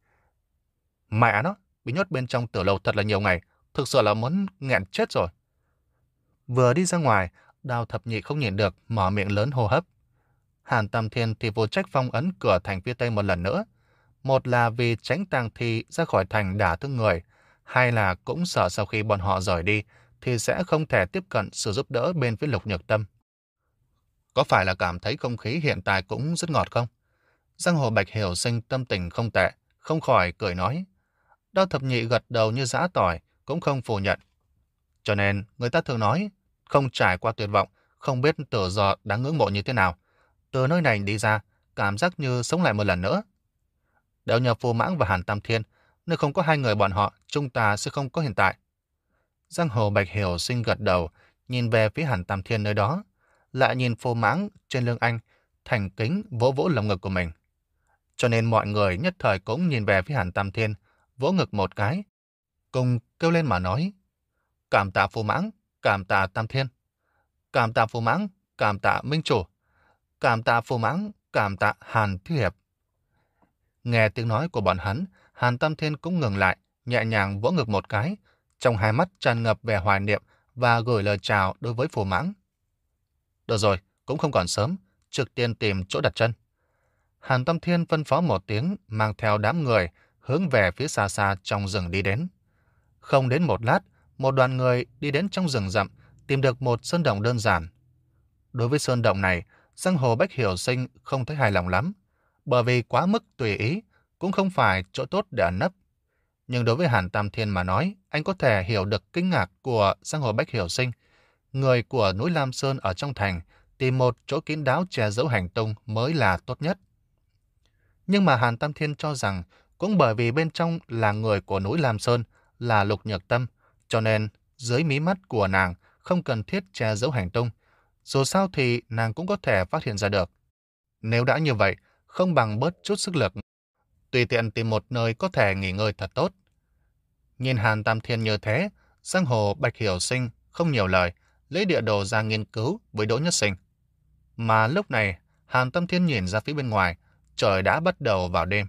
mẹ nó, bị nhốt bên trong tử lầu thật là nhiều ngày, thực sự là muốn nghẹn chết rồi. Vừa đi ra ngoài, Đào Thập Nhị không nhìn được, mở miệng lớn hô hấp. Hàn Tam Thiên thì phụ trách phong ấn cửa thành phía tây một lần nữa. Một là vì tránh tang thi ra khỏi thành đả thương người, hai là cũng sợ sau khi bọn họ rời đi thì sẽ không thể tiếp cận sự giúp đỡ bên phía Lục Nhược Tâm. Có phải là cảm thấy không khí hiện tại cũng rất ngọt không? Giang Hồ Bạch Hiểu Sinh tâm tình không tệ, không khỏi cười nói. Đao Thập Nhị gật đầu như giã tỏi, cũng không phủ nhận. Cho nên, người ta thường nói, không trải qua tuyệt vọng, không biết tử do đáng ngưỡng mộ như thế nào. Từ nơi này đi ra, cảm giác như sống lại một lần nữa. Đều nhờ Phù Mãng và Hàn Tam Thiên, nếu không có hai người bọn họ, chúng ta sẽ không có hiện tại. Giang Hồ Bạch Hiểu Sinh gật đầu, nhìn về phía Hàn Tam Thiên nơi đó, lại nhìn Phù Mãng trên lưng anh, thành kính vỗ vỗ lồng ngực của mình. Cho nên mọi người nhất thời cũng nhìn về phía Hàn Tam Thiên, vỗ ngực một cái, cùng kêu lên mà nói. Cảm tạ Phù Mãng, cảm tạ Tam Thiên. Cảm tạ Phù Mãng, cảm tạ Minh Chủ. Cảm tạ Phù Mãng, cảm tạ Hàn Thiếu Hiệp. Nghe tiếng nói của bọn hắn, Hàn Tam Thiên cũng ngừng lại, nhẹ nhàng vỗ ngực một cái, trong hai mắt tràn ngập vẻ hoài niệm và gửi lời chào đối với Phù Mãng. Được rồi, cũng không còn sớm, trực tiên tìm chỗ đặt chân. Hàn Tam Thiên phân phó một tiếng, mang theo đám người, hướng về phía xa xa trong rừng đi đến. Không đến một lát, một đoàn người đi đến trong rừng rậm, tìm được một sơn động đơn giản. Đối với sơn động này, Giang Hồ Bách Hiểu Sinh không thấy hài lòng lắm, bởi vì quá mức tùy ý, cũng không phải chỗ tốt để ẩn nấp. Nhưng đối với Hàn Tam Thiên mà nói, anh có thể hiểu được kinh ngạc của Giang Hồ Bách Hiểu Sinh. Người của núi Lam Sơn ở trong thành, tìm một chỗ kín đáo che giấu hành tung mới là tốt nhất. Nhưng mà Hàn Tam Thiên cho rằng, cũng bởi vì bên trong là người của núi Lam Sơn, là Lục Nhược Tâm, cho nên dưới mí mắt của nàng không cần thiết che giấu hành tung. Dù sao thì nàng cũng có thể phát hiện ra được. Nếu đã như vậy, không bằng bớt chút sức lực, tùy tiện tìm một nơi có thể nghỉ ngơi thật tốt. Nhìn Hàn Tam Thiên như thế, Giang Hồ Bạch Hiểu Sinh không nhiều lời, lấy địa đồ ra nghiên cứu với Đỗ Nhất Sinh. Mà lúc này, Hàn Tam Thiên nhìn ra phía bên ngoài, trời đã bắt đầu vào đêm.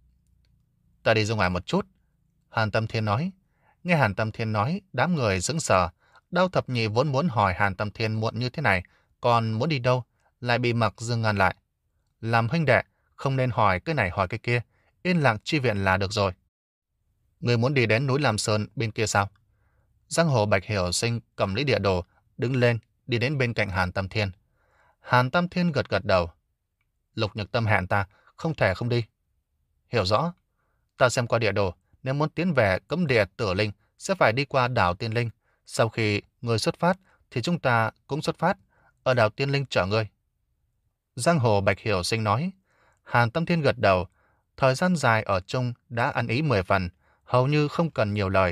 Ta đi ra ngoài một chút, Hàn Tam Thiên nói. Nghe Hàn Tam Thiên nói, đám người sững sờ. Đao Thập Nhị vốn muốn hỏi Hàn Tam Thiên muộn như thế này, còn muốn đi đâu, lại bị Mặc Dương ngăn lại. Làm huynh đệ, không nên hỏi cái này hỏi cái kia, yên lặng chi viện là được rồi. Người muốn đi đến núi Lam Sơn bên kia sao? Giang Hồ Bạch Hiểu Sinh cầm lấy địa đồ, đứng lên, đi đến bên cạnh Hàn Tam Thiên. Hàn Tam Thiên gật gật đầu. Lục Nhược Tâm hẹn ta, không thể không đi. Hiểu rõ. Ta xem qua địa đồ, nếu muốn tiến về cấm địa Tử Linh, sẽ phải đi qua đảo Tiên Linh. Sau khi người xuất phát, thì chúng ta cũng xuất phát, ở đảo Tiên Linh chở người. Giang Hồ Bạch Hiểu Sinh nói. Hàn Tam Thiên gật đầu. Thời gian dài ở chung đã ăn ý mười phần, hầu như không cần nhiều lời.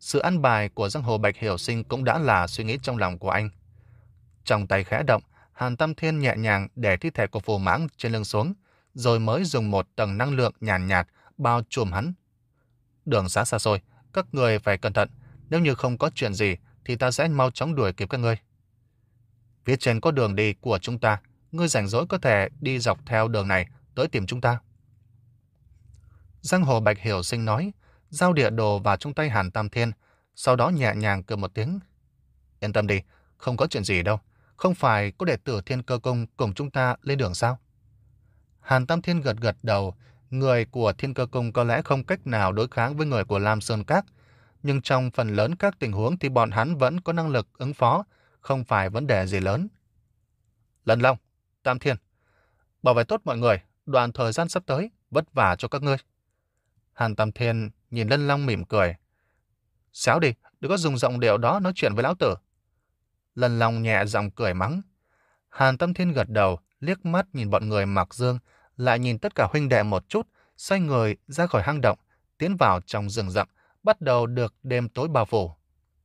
Sự ăn bài của giang hồ Bạch Hiểu Sinh cũng đã là suy nghĩ trong lòng của anh. Trong tay khẽ động, Hàn Tam Thiên nhẹ nhàng để thi thể của Phù Mãng trên lưng xuống, rồi mới dùng một tầng năng lượng nhàn nhạt, nhạt bao trùm hắn. Đường xá xa xôi, các người phải cẩn thận, nếu như không có chuyện gì thì ta sẽ mau chóng đuổi kịp các ngươi. Phía trên có đường đi của chúng ta, ngươi rảnh rỗi có thể đi dọc theo đường này tới tìm chúng ta. Giang hồ Bạch Hiểu Sinh nói, giao địa đồ vào trong tay Hàn Tam Thiên, sau đó nhẹ nhàng cười một tiếng. Yên tâm đi, không có chuyện gì đâu, không phải có đệ tử Thiên Cơ Cung cùng chúng ta lên đường sao? Hàn Tam Thiên gật gật đầu, người của Thiên Cơ Cung có lẽ không cách nào đối kháng với người của Lam Sơn Các, nhưng trong phần lớn các tình huống thì bọn hắn vẫn có năng lực ứng phó, không phải vấn đề gì lớn. Lân Long, Tam Thiên, bảo vệ tốt mọi người, đoạn thời gian sắp tới, vất vả cho các ngươi. Hàn Tam Thiên nhìn Lân Long mỉm cười. Xéo đi, đừng có dùng giọng điệu đó nói chuyện với lão tử. Lân Long nhẹ giọng cười mắng. Hàn Tam Thiên gật đầu, liếc mắt nhìn bọn người mặc dương, lại nhìn tất cả huynh đệ một chút, xoay người ra khỏi hang động, tiến vào trong rừng rậm, bắt đầu được đêm tối bao phủ.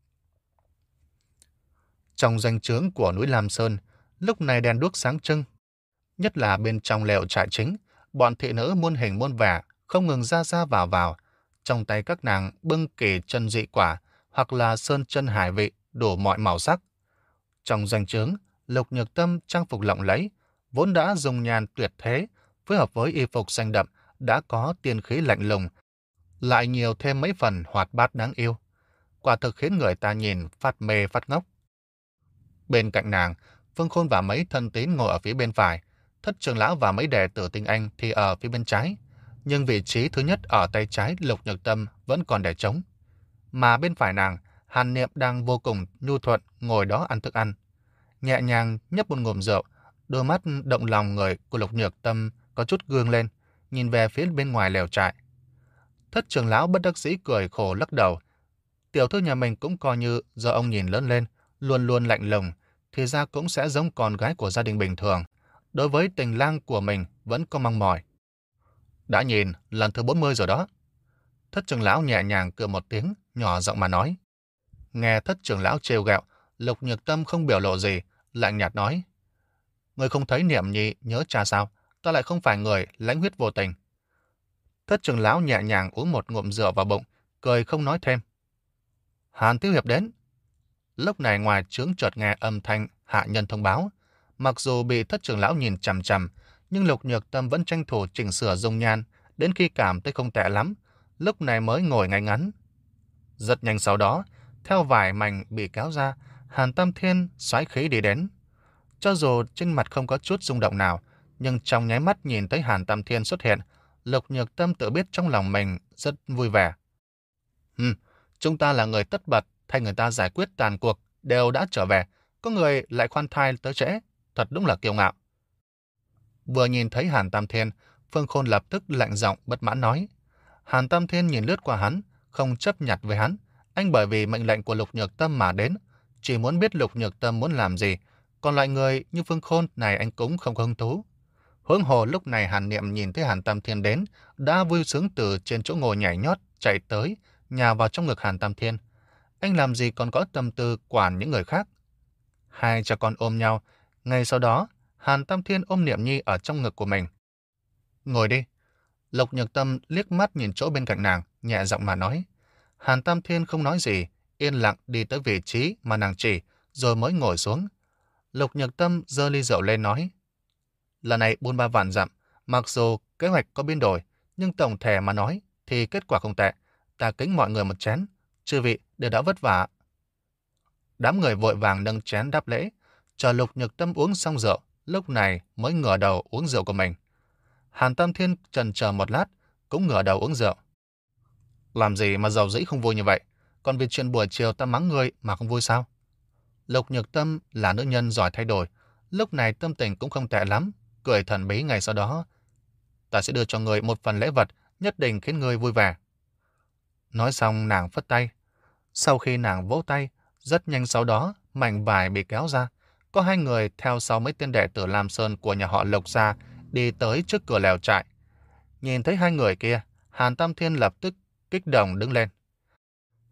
Trong doanh trướng của núi Lam Sơn, lúc này đèn đuốc sáng trưng. Nhất là bên trong lều trại chính, bọn thị nữ muôn hình muôn vẻ, không ngừng ra ra vào vào. Trong tay các nàng bưng kỳ chân dị quả, hoặc là sơn chân hải vị, đủ mọi màu sắc. Trong doanh trướng, Lục Nhược Tâm trang phục lộng lẫy, vốn đã dùng nhàn tuyệt thế, phối hợp với y phục xanh đậm, đã có tiên khí lạnh lùng, lại nhiều thêm mấy phần hoạt bát đáng yêu. Quả thực khiến người ta nhìn phát mê phát ngốc. Bên cạnh nàng, Phương Khôn và mấy thân tín ngồi ở phía bên phải, Thất trưởng lão và mấy đệ tử tinh anh thì ở phía bên trái, nhưng vị trí thứ nhất ở tay trái Lục Nhược Tâm vẫn còn để trống. Mà bên phải nàng, Hàn Niệm đang vô cùng nhu thuận ngồi đó ăn thức ăn. Nhẹ nhàng nhấp một ngụm rượu, đôi mắt động lòng người của Lục Nhược Tâm có chút gương lên, nhìn về phía bên ngoài lều trại. Thất trưởng lão bất đắc dĩ cười khổ lắc đầu. Tiểu thư nhà mình cũng coi như do ông nhìn lớn lên, luôn luôn lạnh lùng, thì ra cũng sẽ giống con gái của gia đình bình thường. Đối với tình lang của mình vẫn có mong mỏi. Đã nhìn lần thứ bốn mươi rồi đó. Thất trưởng lão nhẹ nhàng cười một tiếng, nhỏ giọng mà nói. Nghe thất trưởng lão trêu ghẹo, Lục Nhược Tâm không biểu lộ gì, lạnh nhạt nói. Người không thấy Niệm Nhi nhớ cha sao? Ta lại không phải người lãnh huyết vô tình. Thất trưởng lão nhẹ nhàng uống một ngụm rượu vào bụng, cười không nói thêm. Hàn Thiếu Hiệp đến. Lúc này ngoài trướng chợt nghe âm thanh hạ nhân thông báo. Mặc dù bị thất trưởng lão nhìn chằm chằm, nhưng Lục Nhược Tâm vẫn tranh thủ chỉnh sửa dung nhan, đến khi cảm thấy không tệ lắm, lúc này mới ngồi ngay ngắn. Rất nhanh sau đó, theo vải mảnh bị kéo ra, Hàn Tam Thiên xoáy khí đi đến. Cho dù trên mặt không có chút rung động nào, nhưng trong nháy mắt nhìn thấy Hàn Tam Thiên xuất hiện, Lục Nhược Tâm tự biết trong lòng mình rất vui vẻ. Hừm, chúng ta là người tất bật, thay người ta giải quyết tàn cuộc, đều đã trở về, có người lại khoan thai tới trễ, thật đúng là kiêu ngạo. Vừa nhìn thấy Hàn Tam Thiên, Phương Khôn lập tức lạnh giọng bất mãn nói. Hàn Tam Thiên nhìn lướt qua hắn, không chấp nhặt với hắn, anh bởi vì mệnh lệnh của Lục Nhược Tâm mà đến, chỉ muốn biết Lục Nhược Tâm muốn làm gì, còn loại người như Phương Khôn này anh cũng không có hứng thú. Huống hồ lúc này Hàn Niệm nhìn thấy Hàn Tam Thiên đến, đã vui sướng từ trên chỗ ngồi nhảy nhót chạy tới, nhào vào trong ngực Hàn Tam Thiên. Anh làm gì còn có tâm tư quản những người khác. Hai cha con ôm nhau, ngay sau đó Hàn Tam Thiên ôm Niệm Nhi ở trong ngực của mình. Ngồi đi. Lục Nhược Tâm liếc mắt nhìn chỗ bên cạnh nàng, nhẹ giọng mà nói. Hàn Tam Thiên không nói gì, yên lặng đi tới vị trí mà nàng chỉ, rồi mới ngồi xuống. Lục Nhược Tâm giơ ly rượu lên nói. Lần này buôn ba vạn dặm, mặc dù kế hoạch có biến đổi, nhưng tổng thể mà nói thì kết quả không tệ. Ta kính mọi người một chén, chư vị đều đã vất vả. Đám người vội vàng nâng chén đáp lễ, chờ Lục Nhược Tâm uống xong rượu, lúc này mới ngửa đầu uống rượu của mình. Hàn Tam Thiên chần chờ một lát, cũng ngửa đầu uống rượu. Làm gì mà giàu dĩ không vui như vậy? Còn vì chuyện buổi chiều ta mắng ngươi mà không vui sao? Lục Nhược Tâm là nữ nhân giỏi thay đổi, lúc này tâm tình cũng không tệ lắm, cười thần bí ngày sau đó. Ta sẽ đưa cho ngươi một phần lễ vật, nhất định khiến ngươi vui vẻ. Nói xong nàng phất tay. Sau khi nàng vỗ tay, rất nhanh sau đó mảnh vải bị kéo ra. Có hai người theo sau mấy tên đệ tử Lam Sơn của nhà họ Lục gia đi tới trước cửa lều trại. Nhìn thấy hai người kia, Hàn Tam Thiên lập tức kích động đứng lên.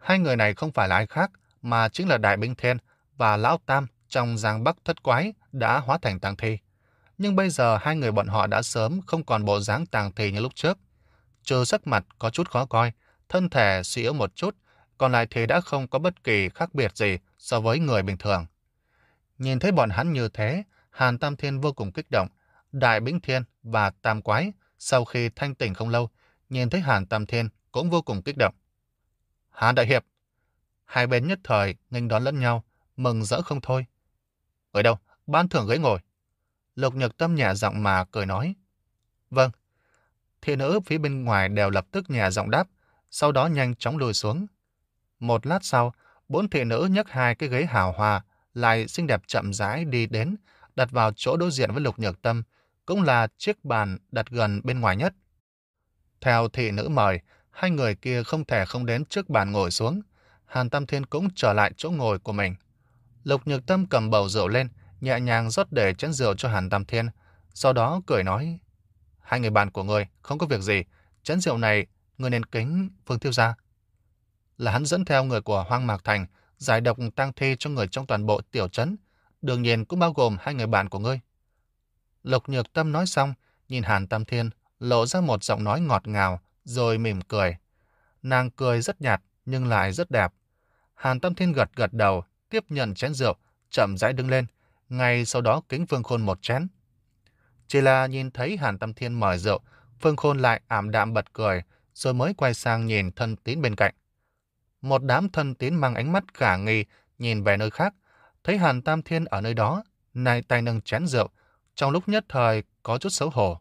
Hai người này không phải là ai khác, mà chính là Đại Bính Thiên và Lão Tam trong Giang Bắc Thất Quái đã hóa thành tang thi. Nhưng bây giờ hai người bọn họ đã sớm không còn bộ dáng tang thi như lúc trước. Trừ sắc mặt có chút khó coi, thân thể suy yếu một chút, còn lại thì đã không có bất kỳ khác biệt gì so với người bình thường. Nhìn thấy bọn hắn như thế, Hàn Tam Thiên vô cùng kích động. Đại Bính Thiên và Tam Quái sau khi thanh tỉnh không lâu, nhìn thấy Hàn Tam Thiên cũng vô cùng kích động. Hàn Đại Hiệp! Hai bên nhất thời nghênh đón lẫn nhau, mừng rỡ không thôi. Ở đâu? Ban thưởng ghế ngồi. Lục Nhược Tâm nhẹ giọng mà cười nói. Vâng. Thị nữ phía bên ngoài đều lập tức nhẹ giọng đáp, sau đó nhanh chóng lùi xuống. Một lát sau, bốn thị nữ nhấc hai cái ghế hào hoa, lại xinh đẹp chậm rãi đi đến, đặt vào chỗ đối diện với Lục Nhược Tâm, cũng là chiếc bàn đặt gần bên ngoài nhất. Theo thị nữ mời, hai người kia không thể không đến trước bàn ngồi xuống. Hàn Tam Thiên cũng trở lại chỗ ngồi của mình. Lục Nhược Tâm cầm bầu rượu lên, nhẹ nhàng rót để chén rượu cho Hàn Tam Thiên, sau đó cười nói: hai người bạn của người không có việc gì, chén rượu này người nên kính Phương thiếu gia. Là hắn dẫn theo người của Hoang Mạc Thành giải độc tang thi cho người trong toàn bộ tiểu trấn, đương nhiên cũng bao gồm hai người bạn của ngươi. Lục Nhược Tâm nói xong, nhìn Hàn Tam Thiên, lộ ra một giọng nói ngọt ngào, rồi mỉm cười. Nàng cười rất nhạt nhưng lại rất đẹp. Hàn Tam Thiên gật gật đầu, tiếp nhận chén rượu, chậm rãi đứng lên, ngay sau đó kính Phương Khôn một chén. Chỉ là nhìn thấy Hàn Tam Thiên mời rượu, Phương Khôn lại ảm đạm bật cười, rồi mới quay sang nhìn thân tín bên cạnh. Một đám thân tín mang ánh mắt khả nghi nhìn về nơi khác, thấy Hàn Tam Thiên ở nơi đó, nay tay nâng chén rượu, trong lúc nhất thời có chút xấu hổ.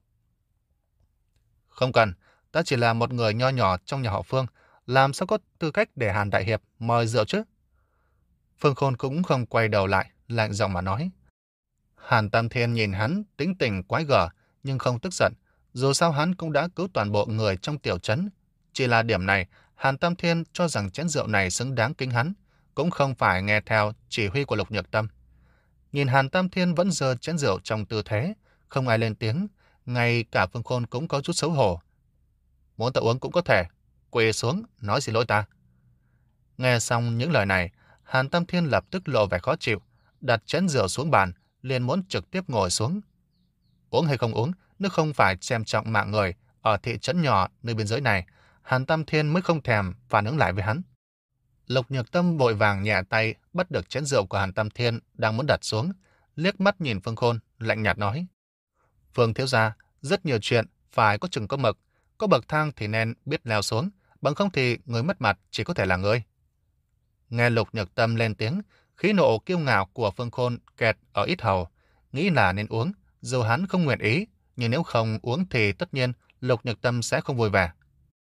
Không cần, ta chỉ là một người nho nhỏ trong nhà họ Phương, làm sao có tư cách để Hàn Đại Hiệp mời rượu chứ? Phương Khôn cũng không quay đầu lại, lạnh giọng mà nói. Hàn Tam Thiên nhìn hắn tính tình quái gở, nhưng không tức giận, dù sao hắn cũng đã cứu toàn bộ người trong tiểu trấn. Chỉ là điểm này, Hàn Tam Thiên cho rằng chén rượu này xứng đáng kính hắn, cũng không phải nghe theo chỉ huy của Lục Nhược Tâm. Nhìn Hàn Tam Thiên vẫn giơ chén rượu trong tư thế, không ai lên tiếng, ngay cả Phương Khôn cũng có chút xấu hổ. Muốn ta uống cũng có thể, quỳ xuống, nói xin lỗi ta. Nghe xong những lời này, Hàn Tam Thiên lập tức lộ vẻ khó chịu, đặt chén rượu xuống bàn, liền muốn trực tiếp ngồi xuống. Uống hay không uống, nếu không phải xem trọng mạng người ở thị trấn nhỏ nơi biên giới này, Hàn Tam Thiên mới không thèm phản ứng lại với hắn. Lục Nhược Tâm vội vàng nhẹ tay bắt được chén rượu của Hàn Tam Thiên đang muốn đặt xuống, liếc mắt nhìn Phương Khôn, lạnh nhạt nói: Phương thiếu gia, rất nhiều chuyện phải có chừng có mực, có bậc thang thì nên biết leo xuống, bằng không thì người mất mặt chỉ có thể là ngươi. Nghe Lục Nhược Tâm lên tiếng, khí nộ kiêu ngạo của Phương Khôn kẹt ở ít hầu, nghĩ là nên uống, dù hắn không nguyện ý, nhưng nếu không uống thì tất nhiên Lục Nhược Tâm sẽ không vui vẻ.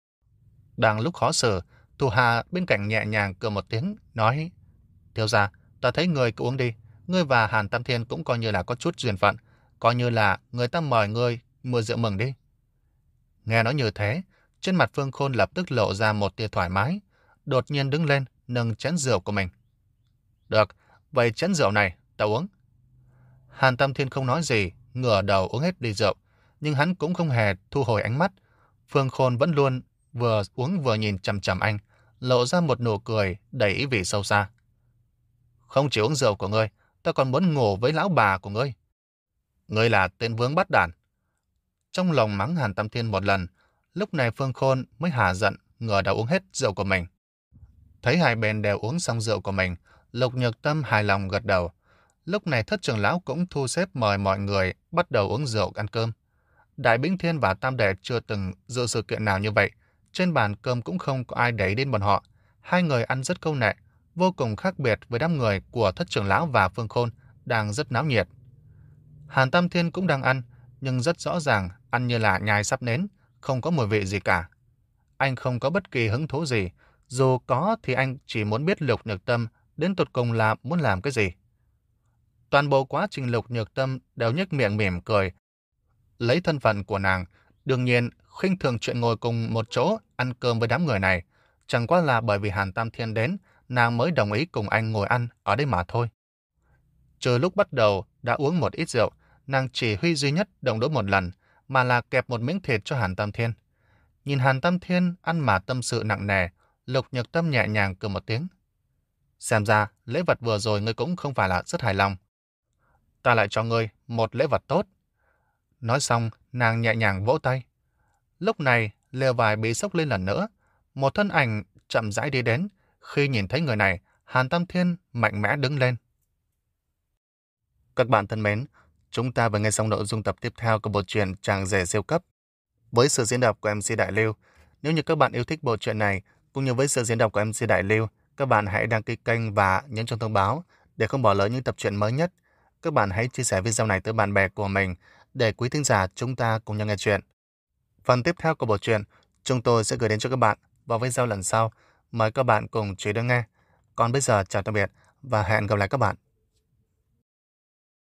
Đang lúc khó xử, Thu Hà bên cạnh nhẹ nhàng cười một tiếng, nói: Thiếu gia, ta thấy ngươi cứ uống đi, ngươi và Hàn Tam Thiên cũng coi như là có chút duyên phận, coi như là người ta mời ngươi mua rượu mừng đi. Nghe nói như thế, trên mặt Phương Khôn lập tức lộ ra một tia thoải mái, đột nhiên đứng lên, nâng chén rượu của mình. Được, vậy chén rượu này, ta uống. Hàn Tam Thiên không nói gì, ngửa đầu uống hết ly rượu, nhưng hắn cũng không hề thu hồi ánh mắt. Phương Khôn vẫn luôn vừa uống vừa nhìn chằm chằm anh, lộ ra một nụ cười đầy ý vị sâu xa. Không chỉ uống rượu của ngươi, ta còn muốn ngủ với lão bà của ngươi. Ngươi là tên vướng bắt đản. Trong lòng mắng Hàn Tam Thiên một lần, lúc này Phương Khôn mới hả giận, ngửa đầu uống hết rượu của mình. Thấy hai bên đều uống xong rượu của mình, Lục Nhược Tâm hài lòng gật đầu. Lúc này thất trưởng lão cũng thu xếp mời mọi người bắt đầu uống rượu ăn cơm. Đại Bính Thiên và Tam Đệ chưa từng dự sự kiện nào như vậy. Trên bàn cơm cũng không có ai để ý đến bọn họ. Hai người ăn rất câu nệ, vô cùng khác biệt với đám người của thất trưởng lão và Phương Khôn đang rất náo nhiệt. Hàn Tam Thiên cũng đang ăn, nhưng rất rõ ràng ăn như là nhai sắp nến, không có mùi vị gì cả. Anh không có bất kỳ hứng thú gì, dù có thì anh chỉ muốn biết Lục Nhược Tâm đến tột cùng là muốn làm cái gì. Toàn bộ quá trình Lục Nhược Tâm đều nhếch miệng mỉm cười. Lấy thân phận của nàng, đương nhiên khinh thường chuyện ngồi cùng một chỗ ăn cơm với đám người này. Chẳng qua là bởi vì Hàn Tam Thiên đến, nàng mới đồng ý cùng anh ngồi ăn ở đây mà thôi. Trừ lúc bắt đầu đã uống một ít rượu, nàng chỉ huy duy nhất đồng đũa một lần, mà là kẹp một miếng thịt cho Hàn Tam Thiên. Nhìn Hàn Tam Thiên ăn mà tâm sự nặng nề, Lục Nhược Tâm nhẹ nhàng cười một tiếng. Xem ra, lễ vật vừa rồi ngươi cũng không phải là rất hài lòng. Ta lại cho ngươi một lễ vật tốt. Nói xong, nàng nhẹ nhàng vỗ tay. Lúc này, lều vải bị sốc lên lần nữa. Một thân ảnh chậm rãi đi đến. Khi nhìn thấy người này, Hàn Tam Thiên mạnh mẽ đứng lên. Các bạn thân mến, chúng ta vừa nghe xong nội dung tập tiếp theo của bộ truyện Chàng rể siêu cấp. Với sự diễn đọc của em xê Đại Lưu, nếu như các bạn yêu thích bộ truyện này, cũng như với sự diễn đọc của em xê Đại Lưu, các bạn hãy đăng ký kênh và nhấn chuông thông báo để không bỏ lỡ những tập truyện mới nhất. Các bạn hãy chia sẻ video này tới bạn bè của mình để quý thính giả chúng ta cùng nhau nghe chuyện. Phần tiếp theo của bộ truyện, chúng tôi sẽ gửi đến cho các bạn vào video lần sau. Mời các bạn cùng chú ý đón nghe. Còn bây giờ chào tạm biệt và hẹn gặp lại các bạn